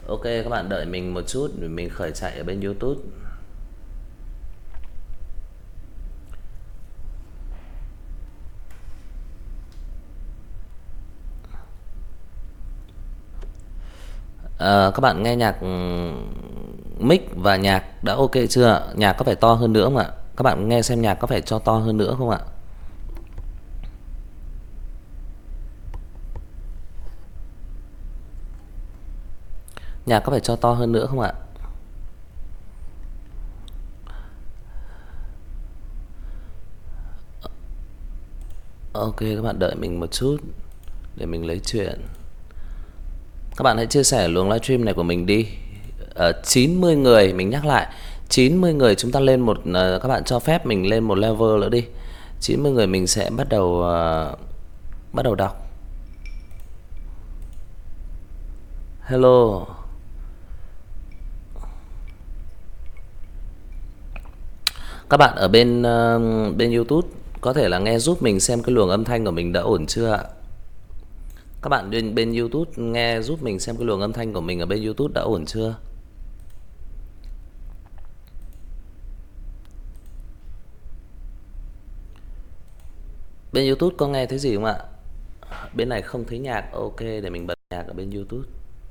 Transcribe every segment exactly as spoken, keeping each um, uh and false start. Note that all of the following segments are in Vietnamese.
Ok, các bạn đợi mình một chút để mình khởi chạy ở bên YouTube. Ờ, các bạn nghe nhạc mic và nhạc đã ok chưa? Nhạc có phải to hơn nữa không ạ? Các bạn nghe xem nhạc có phải cho to hơn nữa không ạ? Nhạc có phải cho to hơn nữa không ạ? Ok, các bạn đợi mình một chút để mình lấy chuyện. Các bạn hãy chia sẻ luồng livestream này của mình đi. Ờ, chín mươi người, mình nhắc lại, chín mươi người chúng ta lên một uh, các bạn cho phép mình lên một level nữa đi. chín mươi người mình sẽ bắt đầu uh, bắt đầu đọc. Hello. Các bạn ở bên uh, bên YouTube có thể là nghe giúp mình xem cái luồng âm thanh của mình đã ổn chưa ạ? Các bạn bên bên YouTube nghe giúp mình xem cái luồng âm thanh của mình ở bên YouTube đã ổn chưa? Bên YouTube có nghe thấy gì không ạ? Bên này không thấy nhạc. Ok, để mình bật nhạc ở bên YouTube.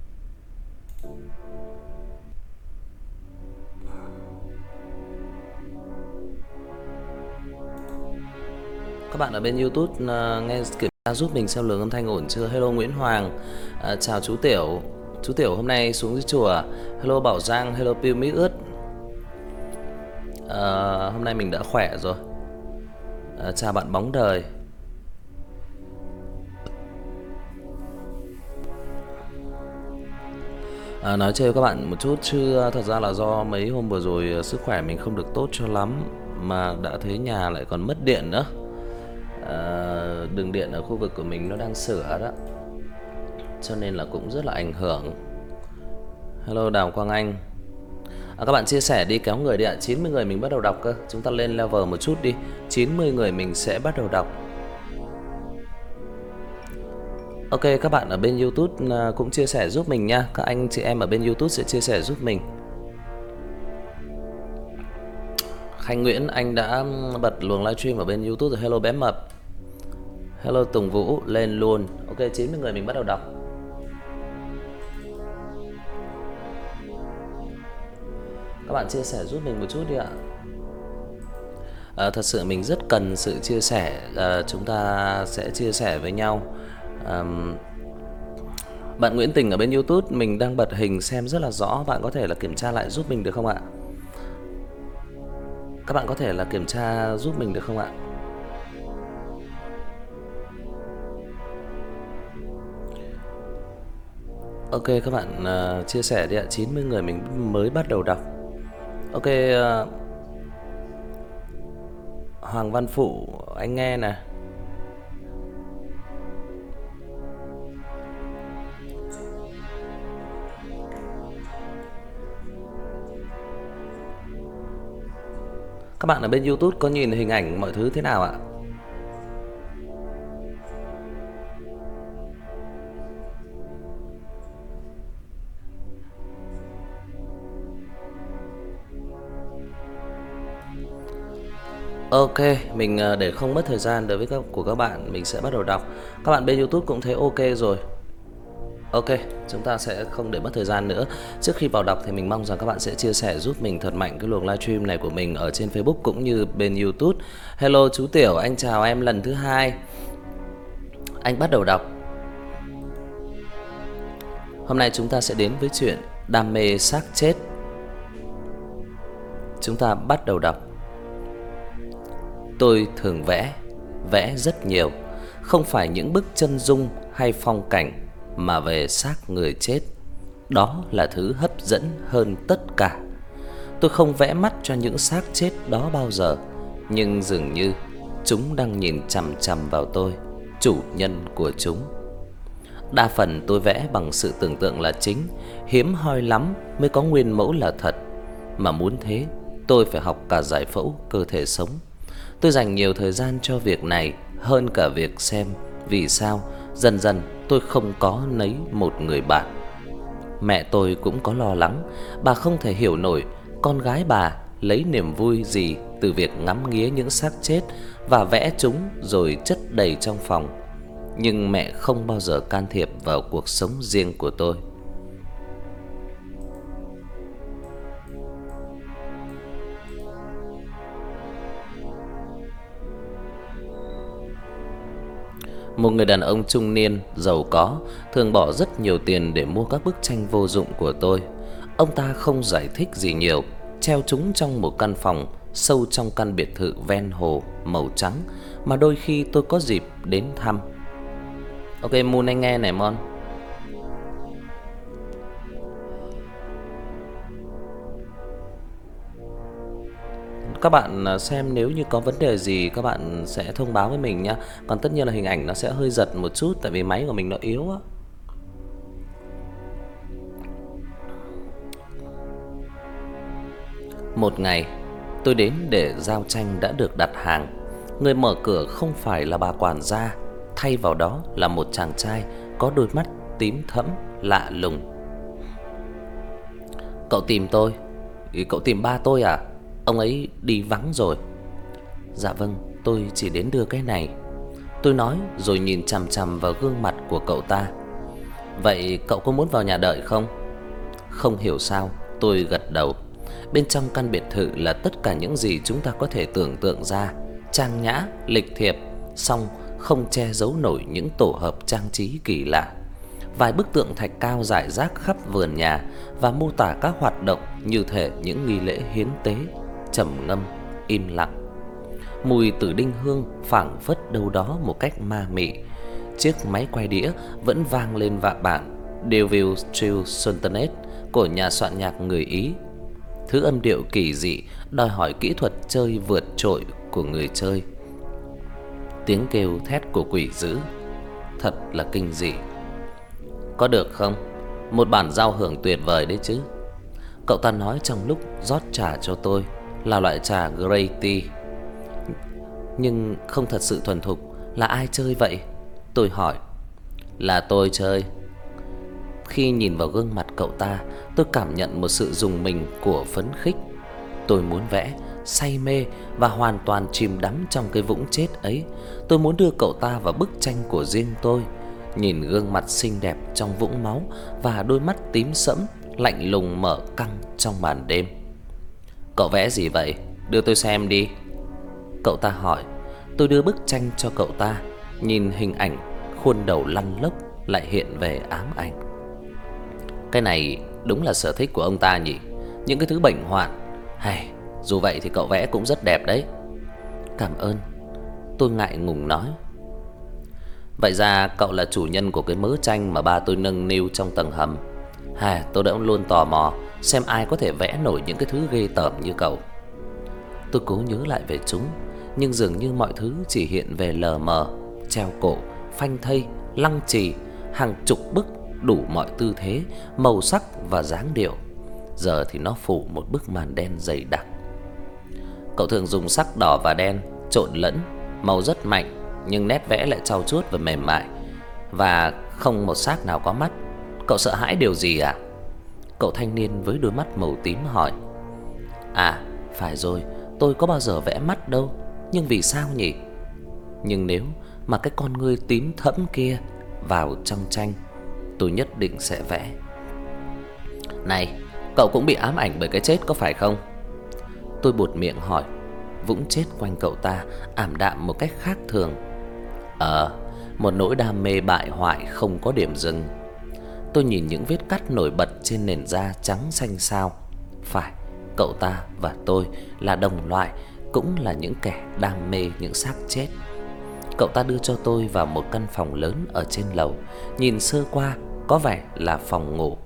Các bạn ở bên YouTube uh, nghe kiểm tra giúp mình xem luồng âm thanh ổn chưa? Hello Nguyễn Hoàng, uh, chào chú Tiểu. Chú Tiểu hôm nay xuống dưới chùa. Hello Bảo Giang, hello Piu Mỹ ướt. Uh, hôm nay mình đã khỏe rồi. Uh, chào bạn Bóng Đời. À, nói chơi với các bạn một chút chứ thật ra là do mấy hôm vừa rồi sức khỏe mình không được tốt cho lắm, mà đã thấy nhà lại còn mất điện nữa. À, đường điện ở khu vực của mình nó đang sửa đó, cho nên là cũng rất là ảnh hưởng. Hello Đào Quang Anh. À, các bạn chia sẻ đi, kéo người đi ạ. chín mươi người mình bắt đầu đọc cơ. Chúng ta lên level một chút đi. chín mươi người mình sẽ bắt đầu đọc. Ok, các bạn ở bên YouTube cũng chia sẻ giúp mình nha. Các anh chị em ở bên YouTube sẽ chia sẻ giúp mình. Khanh Nguyễn, anh đã bật luồng livestream ở bên YouTube rồi. Hello bé mập. Hello Tùng Vũ, lên luôn. Ok, chín mươi người mình bắt đầu đọc. Các bạn chia sẻ giúp mình một chút đi ạ. À, thật sự mình rất cần sự chia sẻ. À, chúng ta sẽ chia sẻ với nhau. À, bạn Nguyễn Tình ở bên YouTube mình đang bật hình xem rất là rõ. Bạn có thể là kiểm tra lại giúp mình được không ạ? Các bạn có thể là kiểm tra giúp mình được không ạ? Ok, các bạn uh, chia sẻ đi ạ. chín mươi người mình mới bắt đầu đọc. Ok, uh, Hoàng Văn Phụ, anh nghe nè. Các bạn ở bên YouTube có nhìn hình ảnh mọi thứ thế nào ạ? Ok, mình để không mất thời gian đối với các của các bạn, mình sẽ bắt đầu đọc. Các bạn bên YouTube cũng thấy ok rồi. Ok, chúng ta sẽ không để mất thời gian nữa. Trước khi vào đọc thì mình mong rằng các bạn sẽ chia sẻ giúp mình thật mạnh cái luồng livestream này của mình ở trên Facebook cũng như bên YouTube. Hello chú Tiểu, anh chào em lần thứ hai. Anh bắt đầu đọc. Hôm nay chúng ta sẽ đến với chuyện đam mê xác chết. Chúng ta bắt đầu đọc. Tôi thường vẽ, vẽ rất nhiều, không phải những bức chân dung hay phong cảnh, mà về xác người chết. Đó là thứ hấp dẫn hơn tất cả. Tôi không vẽ mắt cho những xác chết đó bao giờ, nhưng dường như chúng đang nhìn chằm chằm vào tôi, chủ nhân của chúng. Đa phần tôi vẽ bằng sự tưởng tượng là chính, hiếm hoi lắm mới có nguyên mẫu là thật. Mà muốn thế, tôi phải học cả giải phẫu cơ thể sống. Tôi dành nhiều thời gian cho việc này hơn cả việc xem vì sao dần dần tôi không có lấy một người bạn. Mẹ tôi cũng có lo lắng, bà không thể hiểu nổi con gái bà lấy niềm vui gì từ việc ngắm nghía những xác chết và vẽ chúng rồi chất đầy trong phòng. Nhưng mẹ không bao giờ can thiệp vào cuộc sống riêng của tôi. Một người đàn ông trung niên, giàu có, thường bỏ rất nhiều tiền để mua các bức tranh vô dụng của tôi. Ông ta không giải thích gì nhiều, treo chúng trong một căn phòng sâu trong căn biệt thự ven hồ màu trắng mà đôi khi tôi có dịp đến thăm. Ok Moon, anh nghe này Mon. Các bạn xem nếu như có vấn đề gì các bạn sẽ thông báo với mình nhá. Còn tất nhiên là hình ảnh nó sẽ hơi giật một chút tại vì máy của mình nó yếu á. Một ngày, tôi đến để giao tranh đã được đặt hàng. Người mở cửa không phải là bà quản gia, thay vào đó là một chàng trai có đôi mắt tím thẫm lạ lùng. Cậu tìm tôi? Cậu tìm ba tôi à? Ông ấy đi vắng rồi. Dạ vâng, tôi chỉ đến đưa cái này, tôi nói rồi nhìn chằm chằm vào gương mặt của cậu ta. Vậy cậu có muốn vào nhà đợi không? Không hiểu sao tôi gật đầu. Bên trong căn biệt thự là tất cả những gì chúng ta có thể tưởng tượng ra, trang nhã, lịch thiệp, song không che giấu nổi những tổ hợp trang trí kỳ lạ. Vài bức tượng thạch cao rải rác khắp vườn nhà và mô tả các hoạt động như thể những nghi lễ hiến tế, trầm ngâm, im lặng. Mùi tử đinh hương phảng phất đâu đó một cách ma mị. Chiếc máy quay đĩa vẫn vang lên vạ bản Deville Trill Sultanate của nhà soạn nhạc người Ý. Thứ âm điệu kỳ dị đòi hỏi kỹ thuật chơi vượt trội của người chơi. Tiếng kêu thét của quỷ dữ thật là kinh dị. Có được không? Một bản giao hưởng tuyệt vời đấy chứ. Cậu ta nói trong lúc rót trà cho tôi, là loại trà Grey Tea. Nhưng không thật sự thuần thục. Là ai chơi vậy? Tôi hỏi. Là tôi chơi. Khi nhìn vào gương mặt cậu ta, tôi cảm nhận một sự rùng mình của phấn khích. Tôi muốn vẽ, say mê và hoàn toàn chìm đắm trong cái vũng chết ấy. Tôi muốn đưa cậu ta vào bức tranh của riêng tôi. Nhìn gương mặt xinh đẹp trong vũng máu và đôi mắt tím sẫm lạnh lùng mở căng trong màn đêm. Cậu vẽ gì vậy? Đưa tôi xem đi. Cậu ta hỏi. Tôi đưa bức tranh cho cậu ta. Nhìn hình ảnh, khuôn đầu lăn lóc lại hiện về ám ảnh. Cái này đúng là sở thích của ông ta nhỉ? Những cái thứ bệnh hoạn. Hay, dù vậy thì cậu vẽ cũng rất đẹp đấy. Cảm ơn. Tôi ngại ngùng nói. Vậy ra cậu là chủ nhân của cái mớ tranh mà ba tôi nâng niu trong tầng hầm. Hà, tôi đã luôn tò mò xem ai có thể vẽ nổi những cái thứ ghê tởm như cậu. Tôi cố nhớ lại về chúng, nhưng dường như mọi thứ chỉ hiện về lờ mờ. Treo cổ, phanh thây, lăng trì, hàng chục bức đủ mọi tư thế, màu sắc và dáng điệu. Giờ thì nó phủ một bức màn đen dày đặc. Cậu thường dùng sắc đỏ và đen trộn lẫn, màu rất mạnh, nhưng nét vẽ lại trau chuốt và mềm mại, và không một xác nào có mắt. Cậu sợ hãi điều gì à? Cậu thanh niên với đôi mắt màu tím hỏi. À, phải rồi, tôi có bao giờ vẽ mắt đâu. Nhưng vì sao nhỉ? Nhưng nếu mà cái con ngươi tím thẫm kia vào trong tranh, tôi nhất định sẽ vẽ. Này, cậu cũng bị ám ảnh bởi cái chết có phải không? Tôi buột miệng hỏi. Vũng chết quanh cậu ta ảm đạm một cách khác thường. Ờ, một nỗi đam mê bại hoại không có điểm dừng. Tôi nhìn những vết cắt nổi bật trên nền da trắng xanh xao. Phải, cậu ta và tôi là đồng loại, cũng là những kẻ đam mê những xác chết. Cậu ta đưa cho tôi vào một căn phòng lớn ở trên lầu. Nhìn sơ qua có vẻ là phòng ngủ.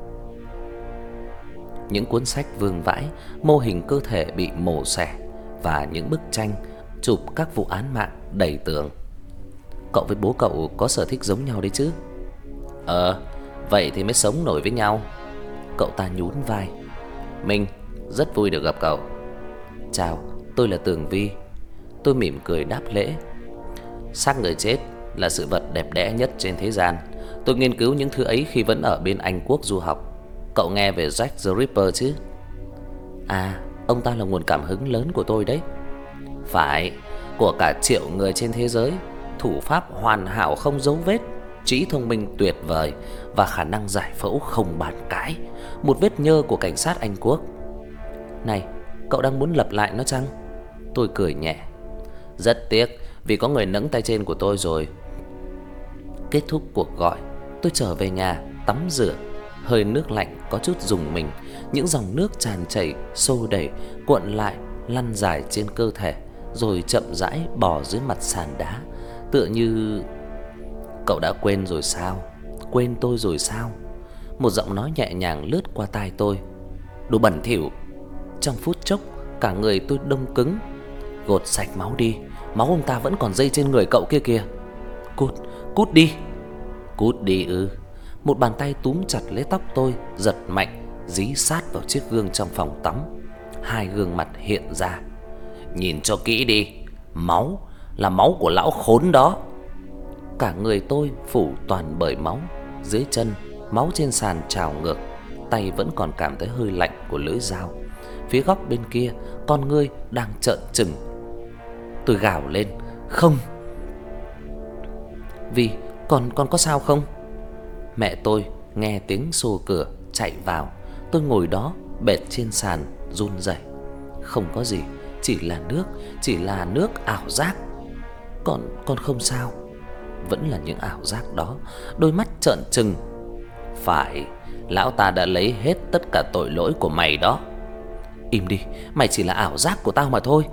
Những cuốn sách vương vãi, mô hình cơ thể bị mổ xẻ và những bức tranh chụp các vụ án mạng đầy tường. Cậu với bố cậu có sở thích giống nhau đấy chứ? Ờ, vậy thì mới sống nổi với nhau. Cậu ta nhún vai. Minh, rất vui được gặp cậu. Chào, tôi là Tường Vi. Tôi mỉm cười đáp lễ. Xác người chết là sự vật đẹp đẽ nhất trên thế gian. Tôi nghiên cứu những thứ ấy khi vẫn ở bên Anh Quốc du học. Cậu nghe về Jack the Ripper chứ? À, ông ta là nguồn cảm hứng lớn của tôi đấy. Phải, của cả triệu người trên thế giới. Thủ pháp hoàn hảo không dấu vết, trí thông minh tuyệt vời và khả năng giải phẫu không bàn cãi. Một vết nhơ của cảnh sát Anh Quốc. Này, cậu đang muốn lập lại nó chăng? Tôi cười nhẹ. Rất tiếc vì có người nẫng tay trên của tôi rồi. Kết thúc cuộc gọi, tôi trở về nhà tắm rửa. Hơi nước lạnh có chút rùng mình, những dòng nước tràn chảy xô đẩy cuộn lại lăn dài trên cơ thể, rồi chậm rãi bò dưới mặt sàn đá, tựa như cậu đã quên rồi sao? Quên tôi rồi sao? Một giọng nói nhẹ nhàng lướt qua tai tôi. Đồ bẩn thỉu. Trong phút chốc, cả người tôi đông cứng. Gột sạch máu đi, máu ông ta vẫn còn dây trên người cậu kia kìa. Cút, cút đi. Cút đi ư? Một bàn tay túm chặt lấy tóc tôi, giật mạnh, dí sát vào chiếc gương trong phòng tắm. Hai gương mặt hiện ra. Nhìn cho kỹ đi, máu là máu của lão khốn đó. Cả người tôi phủ toàn bởi máu. Dưới chân, máu trên sàn trào ngược. Tay vẫn còn cảm thấy hơi lạnh của lưỡi dao. Phía góc bên kia, con ngươi đang trợn trừng. Tôi gào lên, không. Vì, con, con có sao không? Mẹ tôi nghe tiếng xô cửa chạy vào. Tôi ngồi đó bệt trên sàn run rẩy. Không có gì, chỉ là nước, chỉ là nước ảo giác. Con, con không sao. Vẫn là những ảo giác đó. Đôi mắt trợn trừng. Phải, lão ta đã lấy hết tất cả tội lỗi của mày đó. Im đi, mày chỉ là ảo giác của tao mà thôi.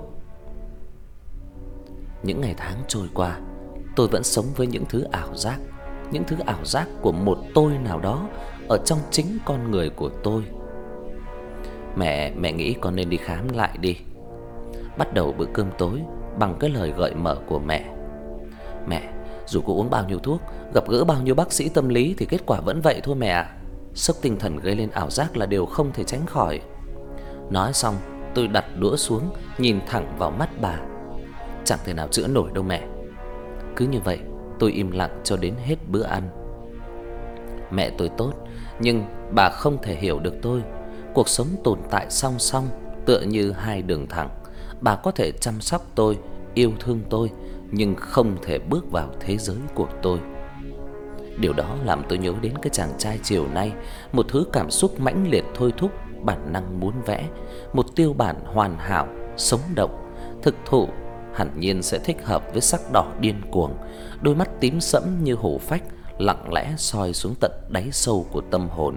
Những ngày tháng trôi qua, tôi vẫn sống với những thứ ảo giác. Những thứ ảo giác của một tôi nào đó ở trong chính con người của tôi. Mẹ, mẹ nghĩ con nên đi khám lại đi. Bắt đầu bữa cơm tối bằng cái lời gợi mở của mẹ. Mẹ, dù có uống bao nhiêu thuốc, gặp gỡ bao nhiêu bác sĩ tâm lý thì kết quả vẫn vậy thôi mẹ ạ. Sốc tinh thần gây lên ảo giác là điều không thể tránh khỏi. Nói xong, tôi đặt đũa xuống, nhìn thẳng vào mắt bà. Chẳng thể nào chữa nổi đâu mẹ. Cứ như vậy, tôi im lặng cho đến hết bữa ăn. Mẹ tôi tốt, nhưng bà không thể hiểu được tôi. Cuộc sống tồn tại song song, tựa như hai đường thẳng. Bà có thể chăm sóc tôi, yêu thương tôi, nhưng không thể bước vào thế giới của tôi. Điều đó làm tôi nhớ đến cái chàng trai chiều nay. Một thứ cảm xúc mãnh liệt thôi thúc bản năng muốn vẽ. Một tiêu bản hoàn hảo, sống động, thực thụ, hẳn nhiên sẽ thích hợp với sắc đỏ điên cuồng. Đôi mắt tím sẫm như hổ phách, lặng lẽ soi xuống tận đáy sâu của tâm hồn.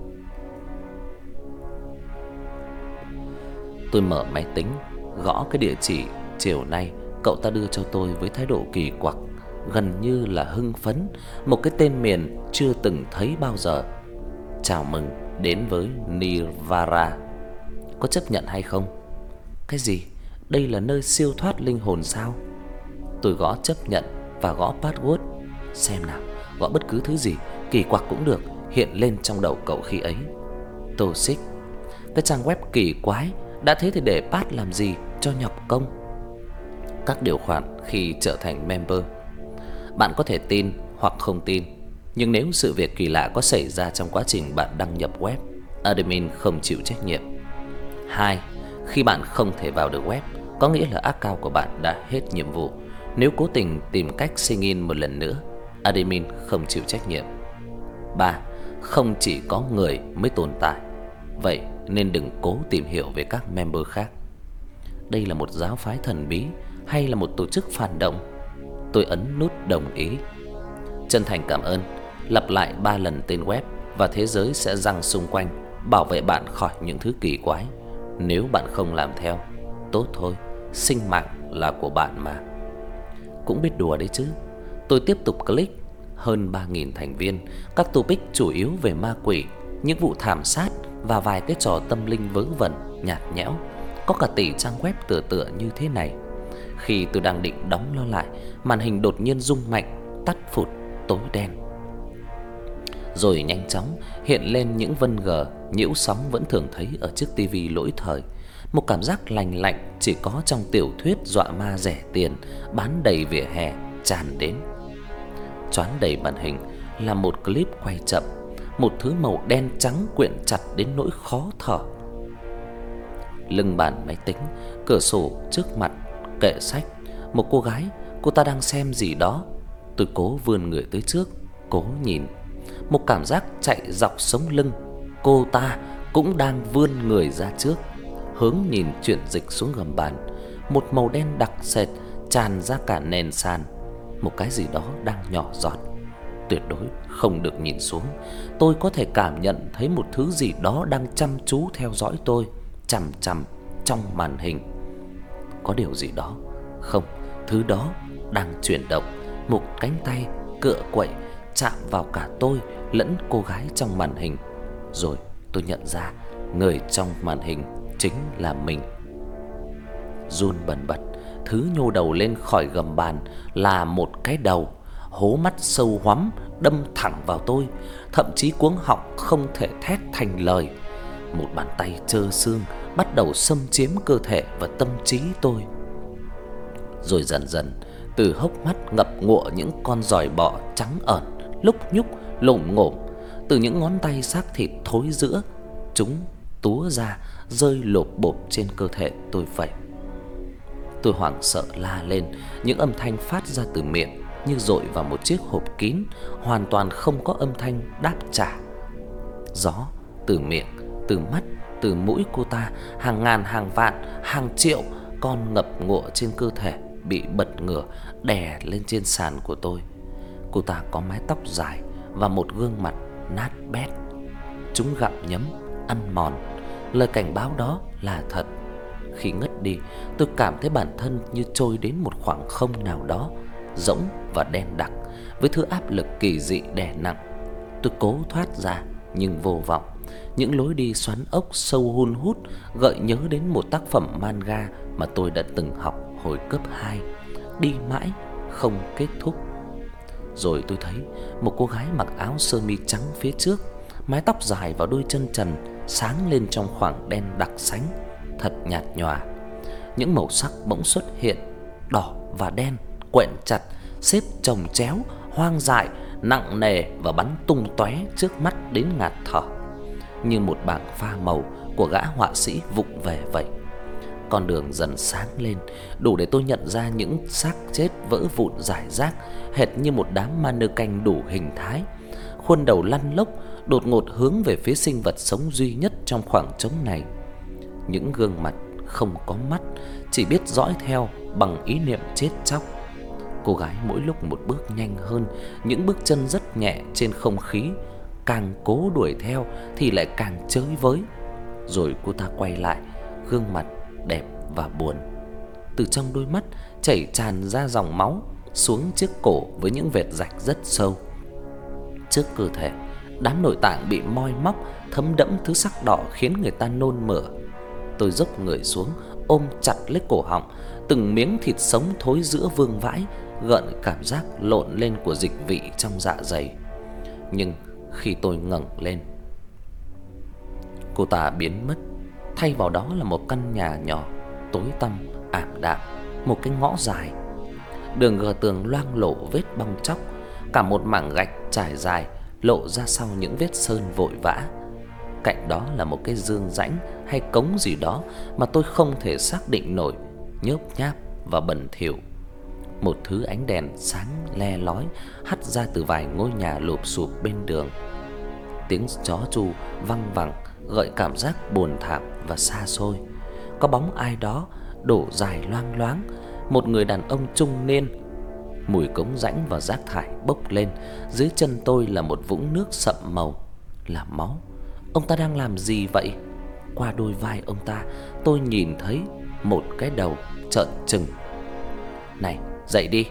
Tôi mở máy tính, gõ cái địa chỉ chiều nay cậu ta đưa cho tôi với thái độ kỳ quặc, gần như là hưng phấn, một cái tên miền chưa từng thấy bao giờ. Chào mừng đến với Nirvana. Có chấp nhận hay không? Cái gì? Đây là nơi siêu thoát linh hồn sao? Tôi gõ chấp nhận và gõ password. Xem nào, gõ bất cứ thứ gì kỳ quặc cũng được hiện lên trong đầu cậu khi ấy. Toxic, cái trang web kỳ quái, đã thế thì để pass làm gì cho nhọc công. Các điều khoản khi trở thành member. Bạn có thể tin hoặc không tin, nhưng nếu sự việc kỳ lạ có xảy ra trong quá trình bạn đăng nhập web, admin không chịu trách nhiệm. Hai, khi bạn không thể vào được web, có nghĩa là account của bạn đã hết nhiệm vụ. Nếu cố tình tìm cách sign in một lần nữa, admin không chịu trách nhiệm. Ba, không chỉ có người mới tồn tại, vậy nên đừng cố tìm hiểu về các member khác. Đây là một giáo phái thần bí hay là một tổ chức phản động? Tôi ấn nút đồng ý. Chân thành cảm ơn. Lặp lại ba lần tên web và thế giới sẽ giăng xung quanh, bảo vệ bạn khỏi những thứ kỳ quái. Nếu bạn không làm theo, tốt thôi, sinh mạng là của bạn mà. Cũng biết đùa đấy chứ. Tôi tiếp tục click. Hơn ba nghìn thành viên, các topic chủ yếu về ma quỷ, những vụ thảm sát và vài cái trò tâm linh vớ vẩn, nhạt nhẽo. Có cả tỷ trang web tựa tựa như thế này. Khi tôi đang định đóng nó lại, màn hình đột nhiên rung mạnh, tắt phụt, tối đen. Rồi nhanh chóng hiện lên những vân gờ nhiễu sóng vẫn thường thấy ở chiếc tivi lỗi thời. Một cảm giác lành lạnh chỉ có trong tiểu thuyết dọa ma rẻ tiền bán đầy vỉa hè tràn đến. Choán đầy màn hình là một clip quay chậm, một thứ màu đen trắng quyện chặt đến nỗi khó thở. Lưng bàn máy tính, cửa sổ trước mặt, kệ sách, một cô gái, cô ta đang xem gì đó. Tôi cố vươn người tới trước, cố nhìn. Một cảm giác chạy dọc sống lưng, cô ta cũng đang vươn người ra trước, hướng nhìn chuyển dịch xuống gầm bàn. Một màu đen đặc sệt tràn ra cả nền sàn. Một cái gì đó đang nhỏ giọt. Tuyệt đối không được nhìn xuống. Tôi có thể cảm nhận thấy một thứ gì đó đang chăm chú theo dõi tôi, chằm chằm trong màn hình. Có điều gì đó, không, thứ đó đang chuyển động. Một cánh tay cựa quậy chạm vào cả tôi lẫn cô gái trong màn hình. Rồi tôi nhận ra người trong màn hình chính là mình. Run bần bật, thứ nhô đầu lên khỏi gầm bàn là một cái đầu, hố mắt sâu hoắm đâm thẳng vào tôi, thậm chí cuống họng không thể thét thành lời. Một bàn tay trơ xương bắt đầu xâm chiếm cơ thể và tâm trí tôi. Rồi dần dần, từ hốc mắt ngập ngụa những con giòi bọ trắng ẩn, lúc nhúc lồm ngổm. Từ những ngón tay xác thịt thối rữa, chúng túa ra rơi lộp bộp trên cơ thể tôi vậy. Tôi hoảng sợ la lên, những âm thanh phát ra từ miệng như dội vào một chiếc hộp kín, hoàn toàn không có âm thanh đáp trả. Gió từ miệng, từ mắt, từ mũi cô ta, hàng ngàn hàng vạn, hàng triệu con ngập ngụa trên cơ thể bị bật ngửa đè lên trên sàn của tôi. Cô ta có mái tóc dài và một gương mặt nát bét. Chúng gặm nhấm, ăn mòn. Lời cảnh báo đó là thật. Khi ngất đi, tôi cảm thấy bản thân như trôi đến một khoảng không nào đó, rỗng và đen đặc, với thứ áp lực kỳ dị đè nặng. Tôi cố thoát ra nhưng vô vọng. Những lối đi xoắn ốc sâu hun hút gợi nhớ đến một tác phẩm manga mà tôi đã từng học hồi cấp hai, đi mãi không kết thúc. Rồi tôi thấy một cô gái mặc áo sơ mi trắng phía trước, mái tóc dài và đôi chân trần sáng lên trong khoảng đen đặc sánh, thật nhạt nhòa. Những màu sắc bỗng xuất hiện, đỏ và đen quện chặt, xếp chồng chéo, hoang dại, nặng nề và bắn tung tóe trước mắt đến ngạt thở, như một bảng pha màu của gã họa sĩ vụng về vậy. Con đường dần sáng lên, đủ để tôi nhận ra những xác chết vỡ vụn rải rác, hệt như một đám ma nơ canh đủ hình thái. Khuôn đầu lăn lóc đột ngột hướng về phía sinh vật sống duy nhất trong khoảng trống này. Những gương mặt không có mắt, chỉ biết dõi theo bằng ý niệm chết chóc. Cô gái mỗi lúc một bước nhanh hơn, những bước chân rất nhẹ trên không khí, càng cố đuổi theo thì lại càng chới với. Rồi cô ta quay lại, gương mặt đẹp và buồn. Từ trong đôi mắt chảy tràn ra dòng máu xuống chiếc cổ với những vệt rạch rất sâu. Trước cơ thể, đám nội tạng bị moi móc, thấm đẫm thứ sắc đỏ khiến người ta nôn mửa. Tôi dốc người xuống, ôm chặt lấy cổ họng, từng miếng thịt sống thối rữa vương vãi, gợn cảm giác lộn lên của dịch vị trong dạ dày. Nhưng khi tôi ngẩng lên, cô ta biến mất. Thay vào đó là một căn nhà nhỏ, tối tăm, ảm đạm, một cái ngõ dài. Đường gờ tường loang lổ vết bong tróc, cả một mảng gạch trải dài lộ ra sau những vết sơn vội vã. Cạnh đó là một cái giương rãnh hay cống gì đó mà tôi không thể xác định nổi, nhớp nháp và bẩn thỉu. Một thứ ánh đèn sáng le lói hắt ra từ vài ngôi nhà lụp xụp bên đường. Tiếng chó tru văng vẳng gợi cảm giác buồn thảm và xa xôi. Có bóng ai đó đổ dài loang loáng, một người đàn ông trung niên. Mùi cống rãnh và rác thải bốc lên. Dưới chân tôi là một vũng nước sậm màu, là máu. Ông ta đang làm gì vậy? Qua đôi vai ông ta, tôi nhìn thấy một cái đầu trợn trừng. Này, dậy đi.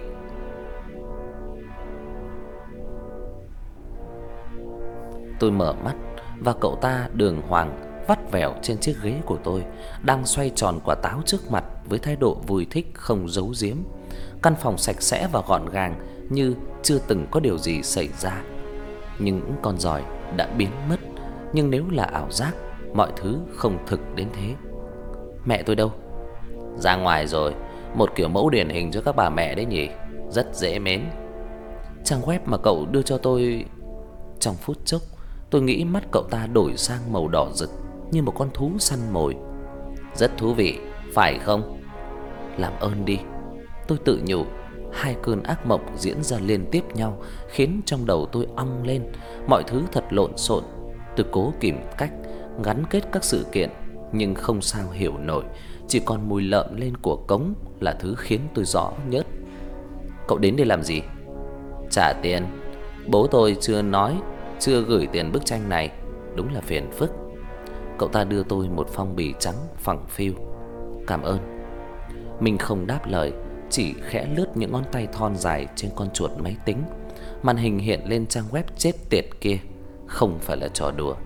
Tôi mở mắt và cậu ta đường hoàng vắt vẻo trên chiếc ghế của tôi, đang xoay tròn quả táo trước mặt với thái độ vui thích không giấu giếm. Căn phòng sạch sẽ và gọn gàng như chưa từng có điều gì xảy ra. Nhưng những con giòi đã biến mất. Nhưng nếu là ảo giác, mọi thứ không thực đến thế. Mẹ tôi đâu? Ra ngoài rồi. Một kiểu mẫu điển hình cho các bà mẹ đấy nhỉ. Rất dễ mến. Trang web mà cậu đưa cho tôi. Trong phút chốc, Tôi nghĩ mắt cậu ta đổi sang màu đỏ rực như một con thú săn mồi. Rất thú vị, phải không? Làm ơn đi, tôi tự nhủ. Hai cơn ác mộng diễn ra liên tiếp nhau khiến trong đầu tôi ong lên, mọi thứ thật lộn xộn. Tôi cố tìm cách gắn kết các sự kiện nhưng không sao hiểu nổi, chỉ còn mùi lợm lên của cống là thứ khiến tôi rõ nhớt. Cậu đến đây làm gì? Trả tiền. Bố tôi chưa nói, chưa gửi tiền bức tranh này, đúng là phiền phức. Cậu ta đưa tôi một phong bì trắng phẳng phiu. Cảm ơn. Mình không đáp lời, chỉ khẽ lướt những ngón tay thon dài trên con chuột máy tính. Màn hình hiện lên trang web chết tiệt kia, không phải là trò đùa.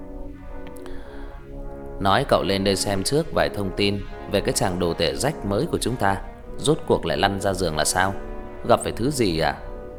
Nói cậu lên đây xem trước vài thông tin về cái chàng đồ tể rách mới của chúng ta. Rốt cuộc lại lăn ra giường là sao? Gặp phải thứ gì à?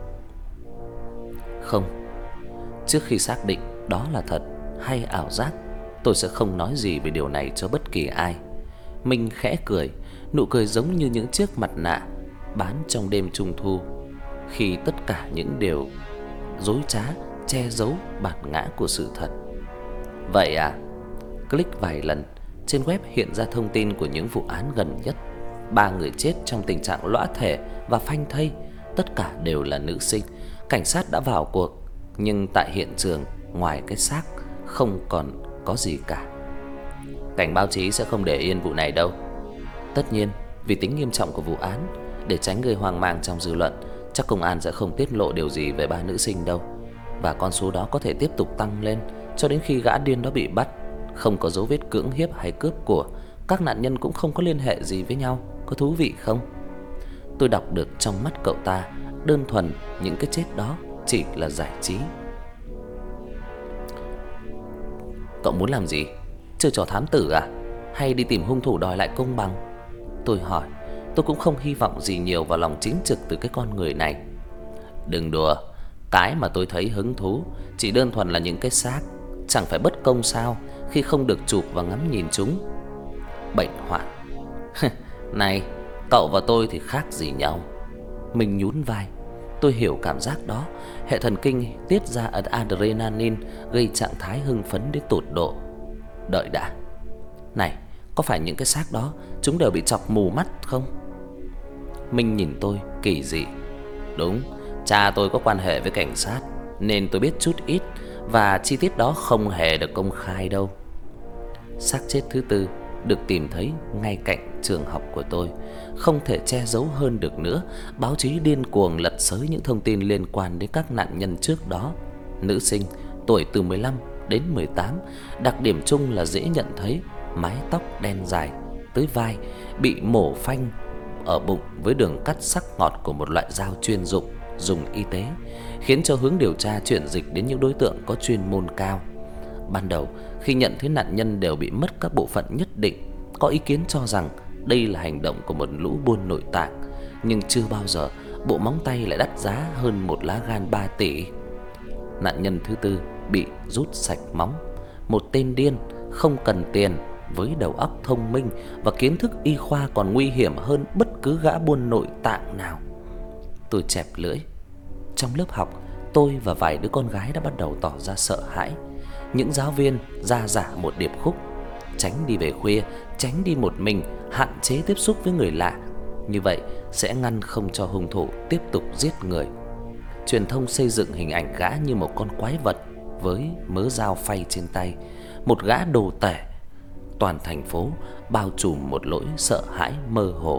Không. Trước khi xác định đó là thật hay ảo giác, tôi sẽ không nói gì về điều này cho bất kỳ ai. Mình khẽ cười, nụ cười giống như những chiếc mặt nạ bán trong đêm trung thu, khi tất cả những điều dối trá che giấu bản ngã của sự thật. Vậy à? Click vài lần, trên web hiện ra thông tin của những vụ án gần nhất. Ba người chết trong tình trạng lõa thể và phanh thây, tất cả đều là nữ sinh. Cảnh sát đã vào cuộc, nhưng tại hiện trường ngoài cái xác không còn có gì cả. Cảnh báo chí sẽ không để yên vụ này đâu. Tất nhiên, vì tính nghiêm trọng của vụ án, để tránh gây hoang mang trong dư luận, chắc công an sẽ không tiết lộ điều gì về ba nữ sinh đâu. Và con số đó có thể tiếp tục tăng lên cho đến khi gã điên đó bị bắt. Không có dấu vết cưỡng hiếp hay cướp của, các nạn nhân cũng không có liên hệ gì với nhau. Có thú vị không? Tôi đọc được trong mắt cậu ta, đơn thuần những cái chết đó chỉ là giải trí. Cậu muốn làm gì? Chơi trò thám tử à? Hay đi tìm hung thủ đòi lại công bằng? Tôi hỏi. Tôi cũng không hy vọng gì nhiều vào lòng chính trực từ cái con người này. Đừng đùa. Cái mà tôi thấy hứng thú chỉ đơn thuần là những cái xác. Chẳng phải bất công sao khi không được chụp và ngắm nhìn chúng? Bệnh hoạn. Này, cậu và tôi thì khác gì nhau? Mình nhún vai. Tôi hiểu cảm giác đó. Hệ thần kinh tiết ra adrenaline, gây trạng thái hưng phấn đến tột độ. Đợi đã. Này, có phải những cái xác đó chúng đều bị chọc mù mắt không? Minh nhìn tôi kỳ dị. Đúng, cha tôi có quan hệ với cảnh sát nên tôi biết chút ít, và chi tiết đó không hề được công khai đâu. Xác chết thứ tư được tìm thấy ngay cạnh trường học của tôi, không thể che giấu hơn được nữa. Báo chí điên cuồng lật xới những thông tin liên quan đến các nạn nhân trước đó. Nữ sinh, tuổi từ mười lăm đến mười tám, đặc điểm chung là dễ nhận thấy, mái tóc đen dài tới vai, bị mổ phanh ở bụng với đường cắt sắc ngọt của một loại dao chuyên dụng dùng y tế, khiến cho hướng điều tra chuyển dịch đến những đối tượng có chuyên môn cao. Ban đầu, khi nhận thấy nạn nhân đều bị mất các bộ phận nhất định, có ý kiến cho rằng đây là hành động của một lũ buôn nội tạng, nhưng chưa bao giờ bộ móng tay lại đắt giá hơn một lá gan ba tỷ. Nạn nhân thứ tư bị rút sạch móng, một tên điên không cần tiền, với đầu óc thông minh và kiến thức y khoa còn nguy hiểm hơn bất cứ gã buôn nội tạng nào. Tôi chẹp lưỡi. Trong lớp học, tôi và vài đứa con gái đã bắt đầu tỏ ra sợ hãi. Những giáo viên ra giả một điệp khúc: tránh đi về khuya, tránh đi một mình, hạn chế tiếp xúc với người lạ. Như vậy sẽ ngăn không cho hung thủ tiếp tục giết người. Truyền thông xây dựng hình ảnh gã như một con quái vật với mớ dao phay trên tay, một gã đồ tể. Toàn thành phố bao trùm một nỗi sợ hãi mơ hồ.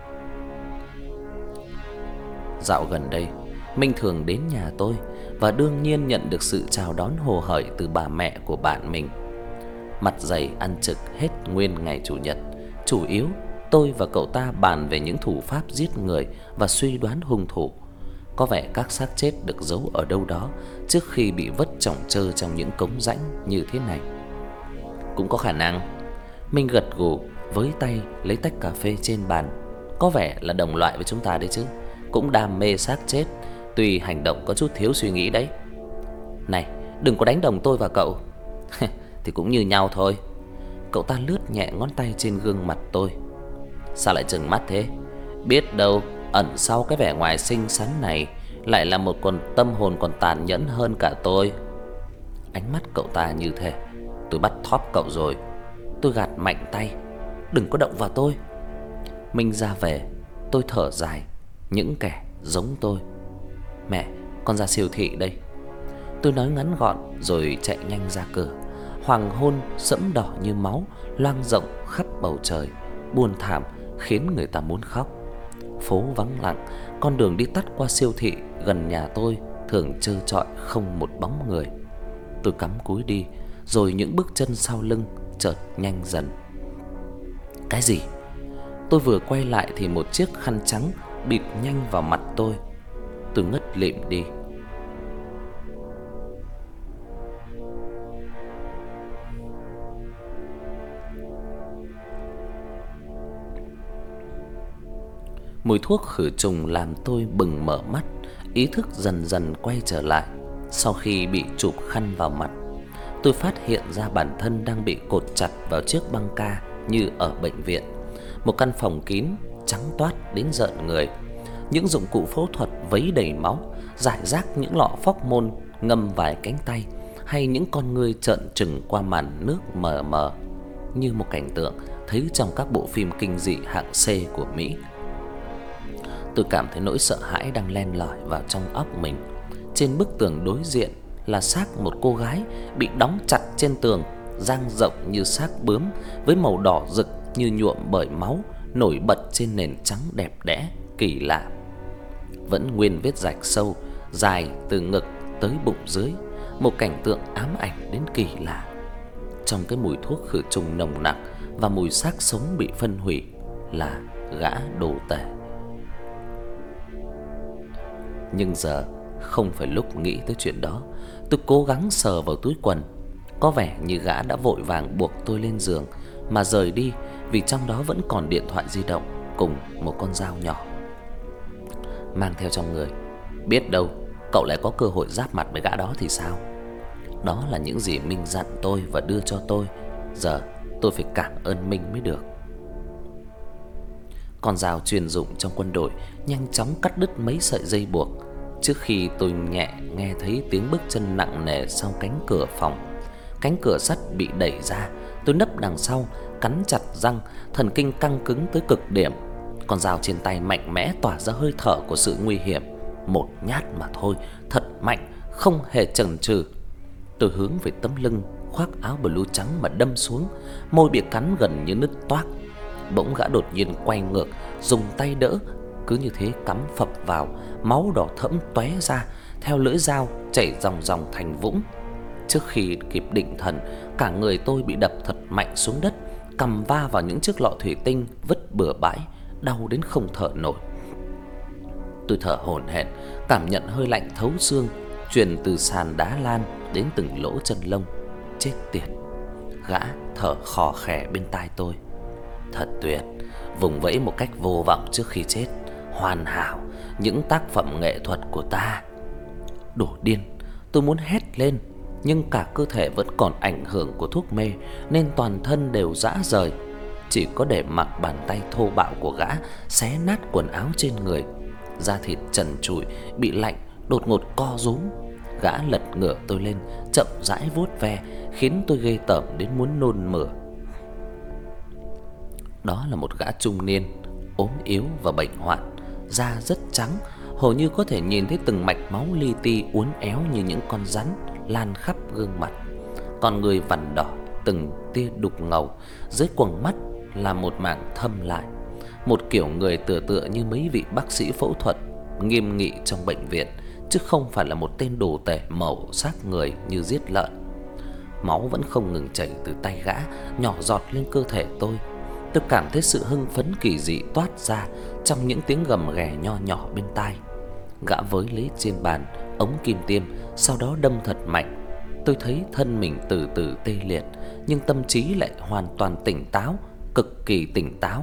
Dạo gần đây, Minh thường đến nhà tôi và đương nhiên nhận được sự chào đón hồ hởi từ bà mẹ của bạn mình. Mặt dày ăn trực hết nguyên ngày chủ nhật. Chủ yếu tôi và cậu ta bàn về những thủ pháp giết người và suy đoán hung thủ. Có vẻ các xác chết được giấu ở đâu đó trước khi bị vứt chồng chơ trong những cống rãnh như thế này. Cũng có khả năng. Minh gật gù, với tay lấy tách cà phê trên bàn. Có vẻ là đồng loại với chúng ta đấy chứ. Cũng đam mê xác chết, tuy hành động có chút thiếu suy nghĩ đấy. Này, đừng có đánh đồng tôi và cậu. Thì cũng như nhau thôi. Cậu ta lướt nhẹ ngón tay trên gương mặt tôi. Sao lại trừng mắt thế? Biết đâu ẩn sau cái vẻ ngoài xinh xắn này lại là một con tâm hồn còn tàn nhẫn hơn cả tôi. ánh mắt cậu ta như thể tôi bắt thóp cậu rồi. Tôi gạt mạnh tay. Đừng có động vào tôi. Minh ra về, tôi thở dài. Những kẻ giống tôi. Mẹ, con ra siêu thị đây. Tôi nói ngắn gọn rồi chạy nhanh ra cửa. Hoàng hôn sẫm đỏ như máu loang rộng khắp bầu trời, buồn thảm khiến người ta muốn khóc. Phố vắng lặng, con đường đi tắt qua siêu thị gần nhà tôi thường trơ trọi không một bóng người. Tôi cắm cúi đi, rồi những bước chân sau lưng chợt nhanh dần. Cái gì? Tôi vừa quay lại thì một chiếc khăn trắng bịt nhanh vào mặt tôi. Tôi ngất lịm đi. Mùi thuốc khử trùng làm tôi bừng mở mắt, ý thức dần dần quay trở lại. Sau khi bị chụp khăn vào mặt, tôi phát hiện ra bản thân đang bị cột chặt vào chiếc băng ca như ở bệnh viện. Một căn phòng kín, trắng toát đến rợn người. Những dụng cụ phẫu thuật vấy đầy máu, rải rác những lọ phóc môn ngâm vài cánh tay, hay những con ngươi trợn trừng qua màn nước mờ mờ, như một cảnh tượng thấy trong các bộ phim kinh dị hạng C của Mỹ. Tôi cảm thấy nỗi sợ hãi đang len lỏi vào trong óc mình. Trên bức tường đối diện là xác một cô gái bị đóng chặt trên tường, dang rộng như xác bướm, với màu đỏ rực như nhuộm bởi máu, nổi bật trên nền trắng đẹp đẽ kỳ lạ. Vẫn nguyên vết rạch sâu dài từ ngực tới bụng dưới, một cảnh tượng ám ảnh đến kỳ lạ. Trong cái mùi thuốc khử trùng nồng nặc và mùi xác sống bị phân hủy là gã đồ tể. Nhưng giờ không phải lúc nghĩ tới chuyện đó. Tôi cố gắng sờ vào túi quần. Có vẻ như gã đã vội vàng buộc tôi lên giường mà rời đi, vì trong đó vẫn còn điện thoại di động cùng một con dao nhỏ. Mang theo trong người, biết đâu cậu lại có cơ hội giáp mặt với gã đó thì sao? Đó là những gì Minh dặn tôi và đưa cho tôi. Giờ tôi phải cảm ơn Minh mới được. Con dao chuyên dụng trong quân đội nhanh chóng cắt đứt mấy sợi dây buộc, trước khi tôi nhẹ nghe thấy tiếng bước chân nặng nề sau cánh cửa phòng. Cánh cửa sắt bị đẩy ra, tôi nấp đằng sau, cắn chặt răng, thần kinh căng cứng tới cực điểm. Con dao trên tay mạnh mẽ tỏa ra hơi thở của sự nguy hiểm. Một nhát mà thôi, thật mạnh, không hề chần chừ. Tôi hướng về tấm lưng, khoác áo blue trắng mà đâm xuống, môi bị cắn gần như nứt toác. Bỗng gã đột nhiên quay ngược, dùng tay đỡ, cứ như thế cắm phập vào, máu đỏ thẫm tóe ra, theo lưỡi dao chảy ròng ròng thành vũng. Trước khi kịp định thần, cả người tôi bị đập thật mạnh xuống đất, cằm va vào những chiếc lọ thủy tinh vứt bừa bãi, đau đến không thở nổi. Tôi thở hổn hển, cảm nhận hơi lạnh thấu xương truyền từ sàn đá lan đến từng lỗ chân lông. Chết tiệt. Gã thở khò khè bên tai tôi. Thật tuyệt, vùng vẫy một cách vô vọng trước khi chết. Hoàn hảo, những tác phẩm nghệ thuật của ta. Đổ điên, tôi muốn hét lên, nhưng cả cơ thể vẫn còn ảnh hưởng của thuốc mê, nên toàn thân đều rã rời. Chỉ có để mặc bàn tay thô bạo của gã xé nát quần áo trên người. Da thịt trần trụi bị lạnh đột ngột co rúm. Gã lật ngửa tôi lên, chậm rãi vuốt ve, khiến tôi ghê tởm đến muốn nôn mửa. Đó là một gã trung niên, ốm yếu và bệnh hoạn, da rất trắng, hầu như có thể nhìn thấy từng mạch máu li ti uốn éo như những con rắn lan khắp gương mặt. Con người vằn đỏ, từng tia đục ngầu, dưới quầng mắt là một mảng thâm lại. Một kiểu người tựa tựa như mấy vị bác sĩ phẫu thuật nghiêm nghị trong bệnh viện, chứ không phải là một tên đồ tể mẩu xác người như giết lợn. Máu vẫn không ngừng chảy từ tay gã, nhỏ giọt lên cơ thể tôi. Tôi cảm thấy sự hưng phấn kỳ dị toát ra trong những tiếng gầm ghè nho nhỏ bên tai. Gã với lấy trên bàn ống kim tiêm, sau đó đâm thật mạnh. Tôi thấy thân mình từ từ tê liệt, nhưng tâm trí lại hoàn toàn tỉnh táo, cực kỳ tỉnh táo.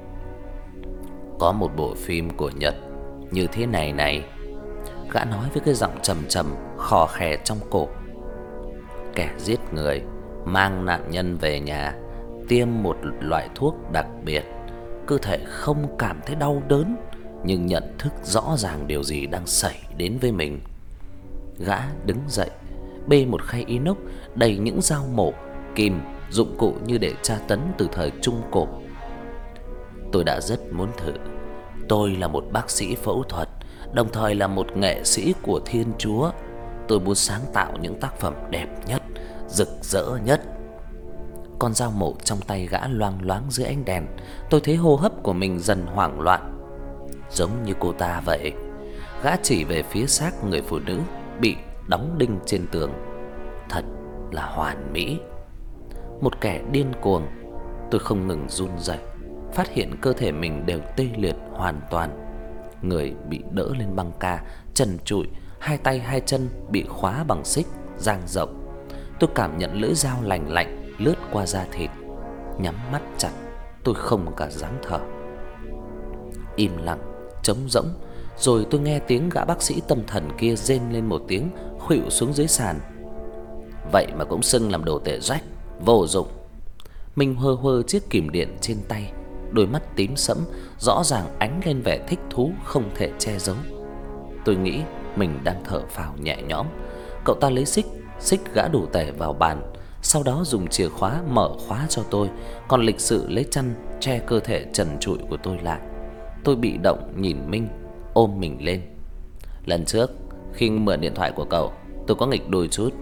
Có một bộ phim của Nhật như thế này này, gã nói với cái giọng trầm trầm khò khè trong cổ. Kẻ giết người mang nạn nhân về nhà, tiêm một loại thuốc đặc biệt, cơ thể không cảm thấy đau đớn, nhưng nhận thức rõ ràng điều gì đang xảy đến với mình. Gã đứng dậy, bê một khay inox đầy những dao mổ, kìm, dụng cụ như để tra tấn từ thời Trung Cổ. Tôi đã rất muốn thử. Tôi là một bác sĩ phẫu thuật, đồng thời là một nghệ sĩ của Thiên Chúa. Tôi muốn sáng tạo những tác phẩm đẹp nhất, rực rỡ nhất. Con dao mổ trong tay gã loang loáng dưới ánh đèn. Tôi thấy hô hấp của mình dần hoảng loạn. Giống như cô ta vậy. Gã chỉ về phía xác người phụ nữ bị đóng đinh trên tường. Thật là hoàn mỹ. Một kẻ điên cuồng. Tôi không ngừng run rẩy, phát hiện cơ thể mình đều tê liệt hoàn toàn. Người bị đỡ lên băng ca, trần trụi, hai tay hai chân bị khóa bằng xích dang rộng. Tôi cảm nhận lưỡi dao lạnh lạnh lướt qua da thịt. Nhắm mắt chặt, tôi không cả dám thở. Im lặng, trống rỗng. Rồi tôi nghe tiếng gã bác sĩ tâm thần kia rên lên một tiếng, khuỵu xuống dưới sàn. Vậy mà cũng xưng làm đồ tể rách, vô dụng. Mình hơ hơ chiếc kìm điện trên tay, đôi mắt tím sẫm rõ ràng ánh lên vẻ thích thú không thể che giấu. Tôi nghĩ mình đang thở phào nhẹ nhõm. Cậu ta lấy xích xích gã đồ tể vào bàn, sau đó dùng chìa khóa mở khóa cho tôi, còn lịch sự lấy chăn che cơ thể trần trụi của tôi lại. Tôi bị động nhìn Minh, ôm mình lên. Lần trước khi mượn điện thoại của cậu, tôi có nghịch đôi chút.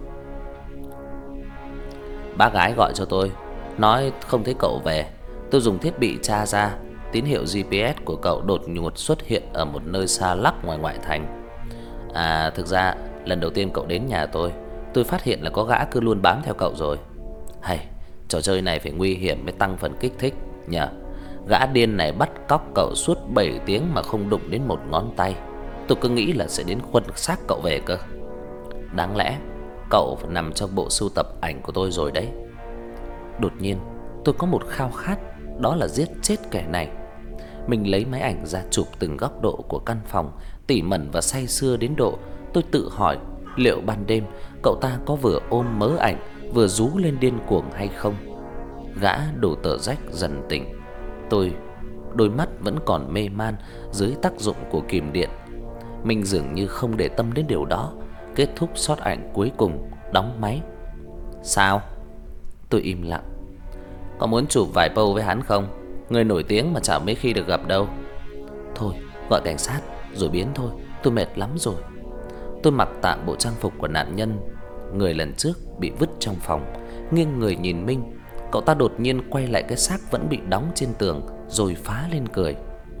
Bác gái gọi cho tôi, nói không thấy cậu về. Tôi dùng thiết bị tra ra, tín hiệu giê pê ét của cậu đột ngột xuất hiện ở một nơi xa lắc ngoài ngoại thành. À, thực ra lần đầu tiên cậu đến nhà tôi, tôi phát hiện là có gã cứ luôn bám theo cậu rồi. Hay, trò chơi này phải nguy hiểm mới tăng phần kích thích nhờ. Gã điên này bắt cóc cậu suốt bảy tiếng mà không đụng đến một ngón tay. Tôi cứ nghĩ là sẽ đến khuân xác cậu về cơ. Đáng lẽ cậu phải nằm trong bộ sưu tập ảnh của tôi rồi đấy. Đột nhiên tôi có một khao khát, đó là giết chết kẻ này. Mình lấy máy ảnh ra chụp từng góc độ của căn phòng, tỉ mẩn và say sưa đến độ tôi tự hỏi liệu ban đêm cậu ta có vừa ôm mớ ảnh vừa rú lên điên cuồng hay không. Gã đồ tờ rách dần tỉnh. Tôi đôi mắt vẫn còn mê man dưới tác dụng của kìm điện. Mình dường như không để tâm đến điều đó, kết thúc shot ảnh cuối cùng, đóng máy. Sao? Tôi im lặng. Có muốn chụp vài pose với hắn không? Người nổi tiếng mà chả mấy khi được gặp đâu. Thôi, gọi cảnh sát rồi biến thôi, tôi mệt lắm rồi. Tôi mặc tạm bộ trang phục của nạn nhân người lần trước bị vứt trong phòng, nghiêng người nhìn Minh. Cậu ta đột nhiên quay lại cái xác vẫn bị đóng trên tường, rồi phá lên cười.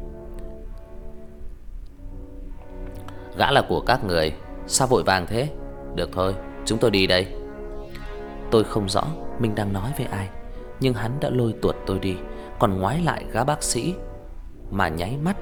Gã là của các người, sao vội vàng thế? Được thôi, chúng tôi đi đây. Tôi không rõ Minh đang nói với ai, nhưng hắn đã lôi tuột tôi đi, còn ngoái lại gã bác sĩ mà nháy mắt.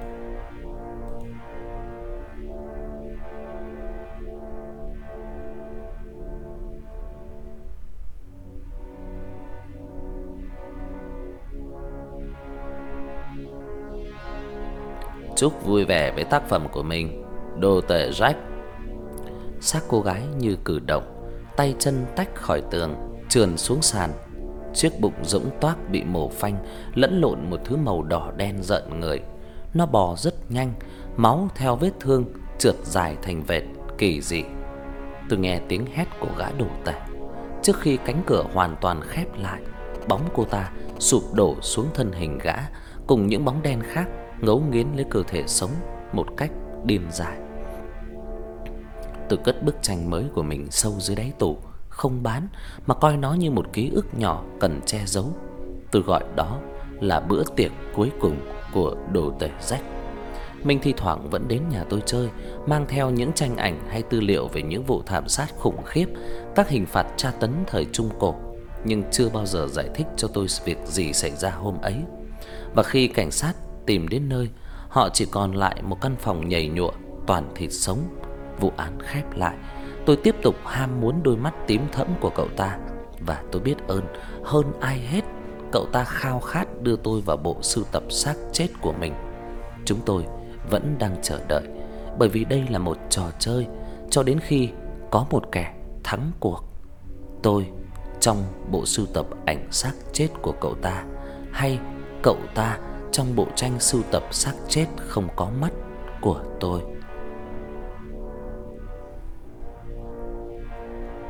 Chúc vui vẻ với tác phẩm của mình, đồ tể rách. Xác cô gái như cử động, tay chân tách khỏi tường, trườn xuống sàn. Chiếc bụng rỗng toác bị mổ phanh, lẫn lộn một thứ màu đỏ đen rợn người. Nó bò rất nhanh, máu theo vết thương trượt dài thành vệt kỳ dị. Tôi nghe tiếng hét của gã đồ tể. Trước khi cánh cửa hoàn toàn khép lại, bóng cô ta sụp đổ xuống thân hình gã, cùng những bóng đen khác ngấu nghiến lấy cơ thể sống một cách điên dại. Tôi cất bức tranh mới của mình sâu dưới đáy tủ, không bán mà coi nó như một ký ức nhỏ cần che giấu. Tôi gọi đó là bữa tiệc cuối cùng của đồ tể rách. Mình thi thoảng vẫn đến nhà tôi chơi, mang theo những tranh ảnh hay tư liệu về những vụ thảm sát khủng khiếp, các hình phạt tra tấn thời Trung Cổ, nhưng chưa bao giờ giải thích cho tôi việc gì xảy ra hôm ấy. Và khi cảnh sát tìm đến nơi, họ chỉ còn lại một căn phòng nhầy nhụa toàn thịt sống. Vụ án khép lại. Tôi tiếp tục ham muốn đôi mắt tím thẫm của cậu ta, và tôi biết ơn hơn ai hết, cậu ta khao khát đưa tôi vào bộ sưu tập xác chết của mình. Chúng tôi vẫn đang chờ đợi, bởi vì đây là một trò chơi, cho đến khi có một kẻ thắng cuộc. Tôi trong bộ sưu tập ảnh xác chết của cậu ta, hay cậu ta trong bộ tranh sưu tập xác chết không có mắt của tôi.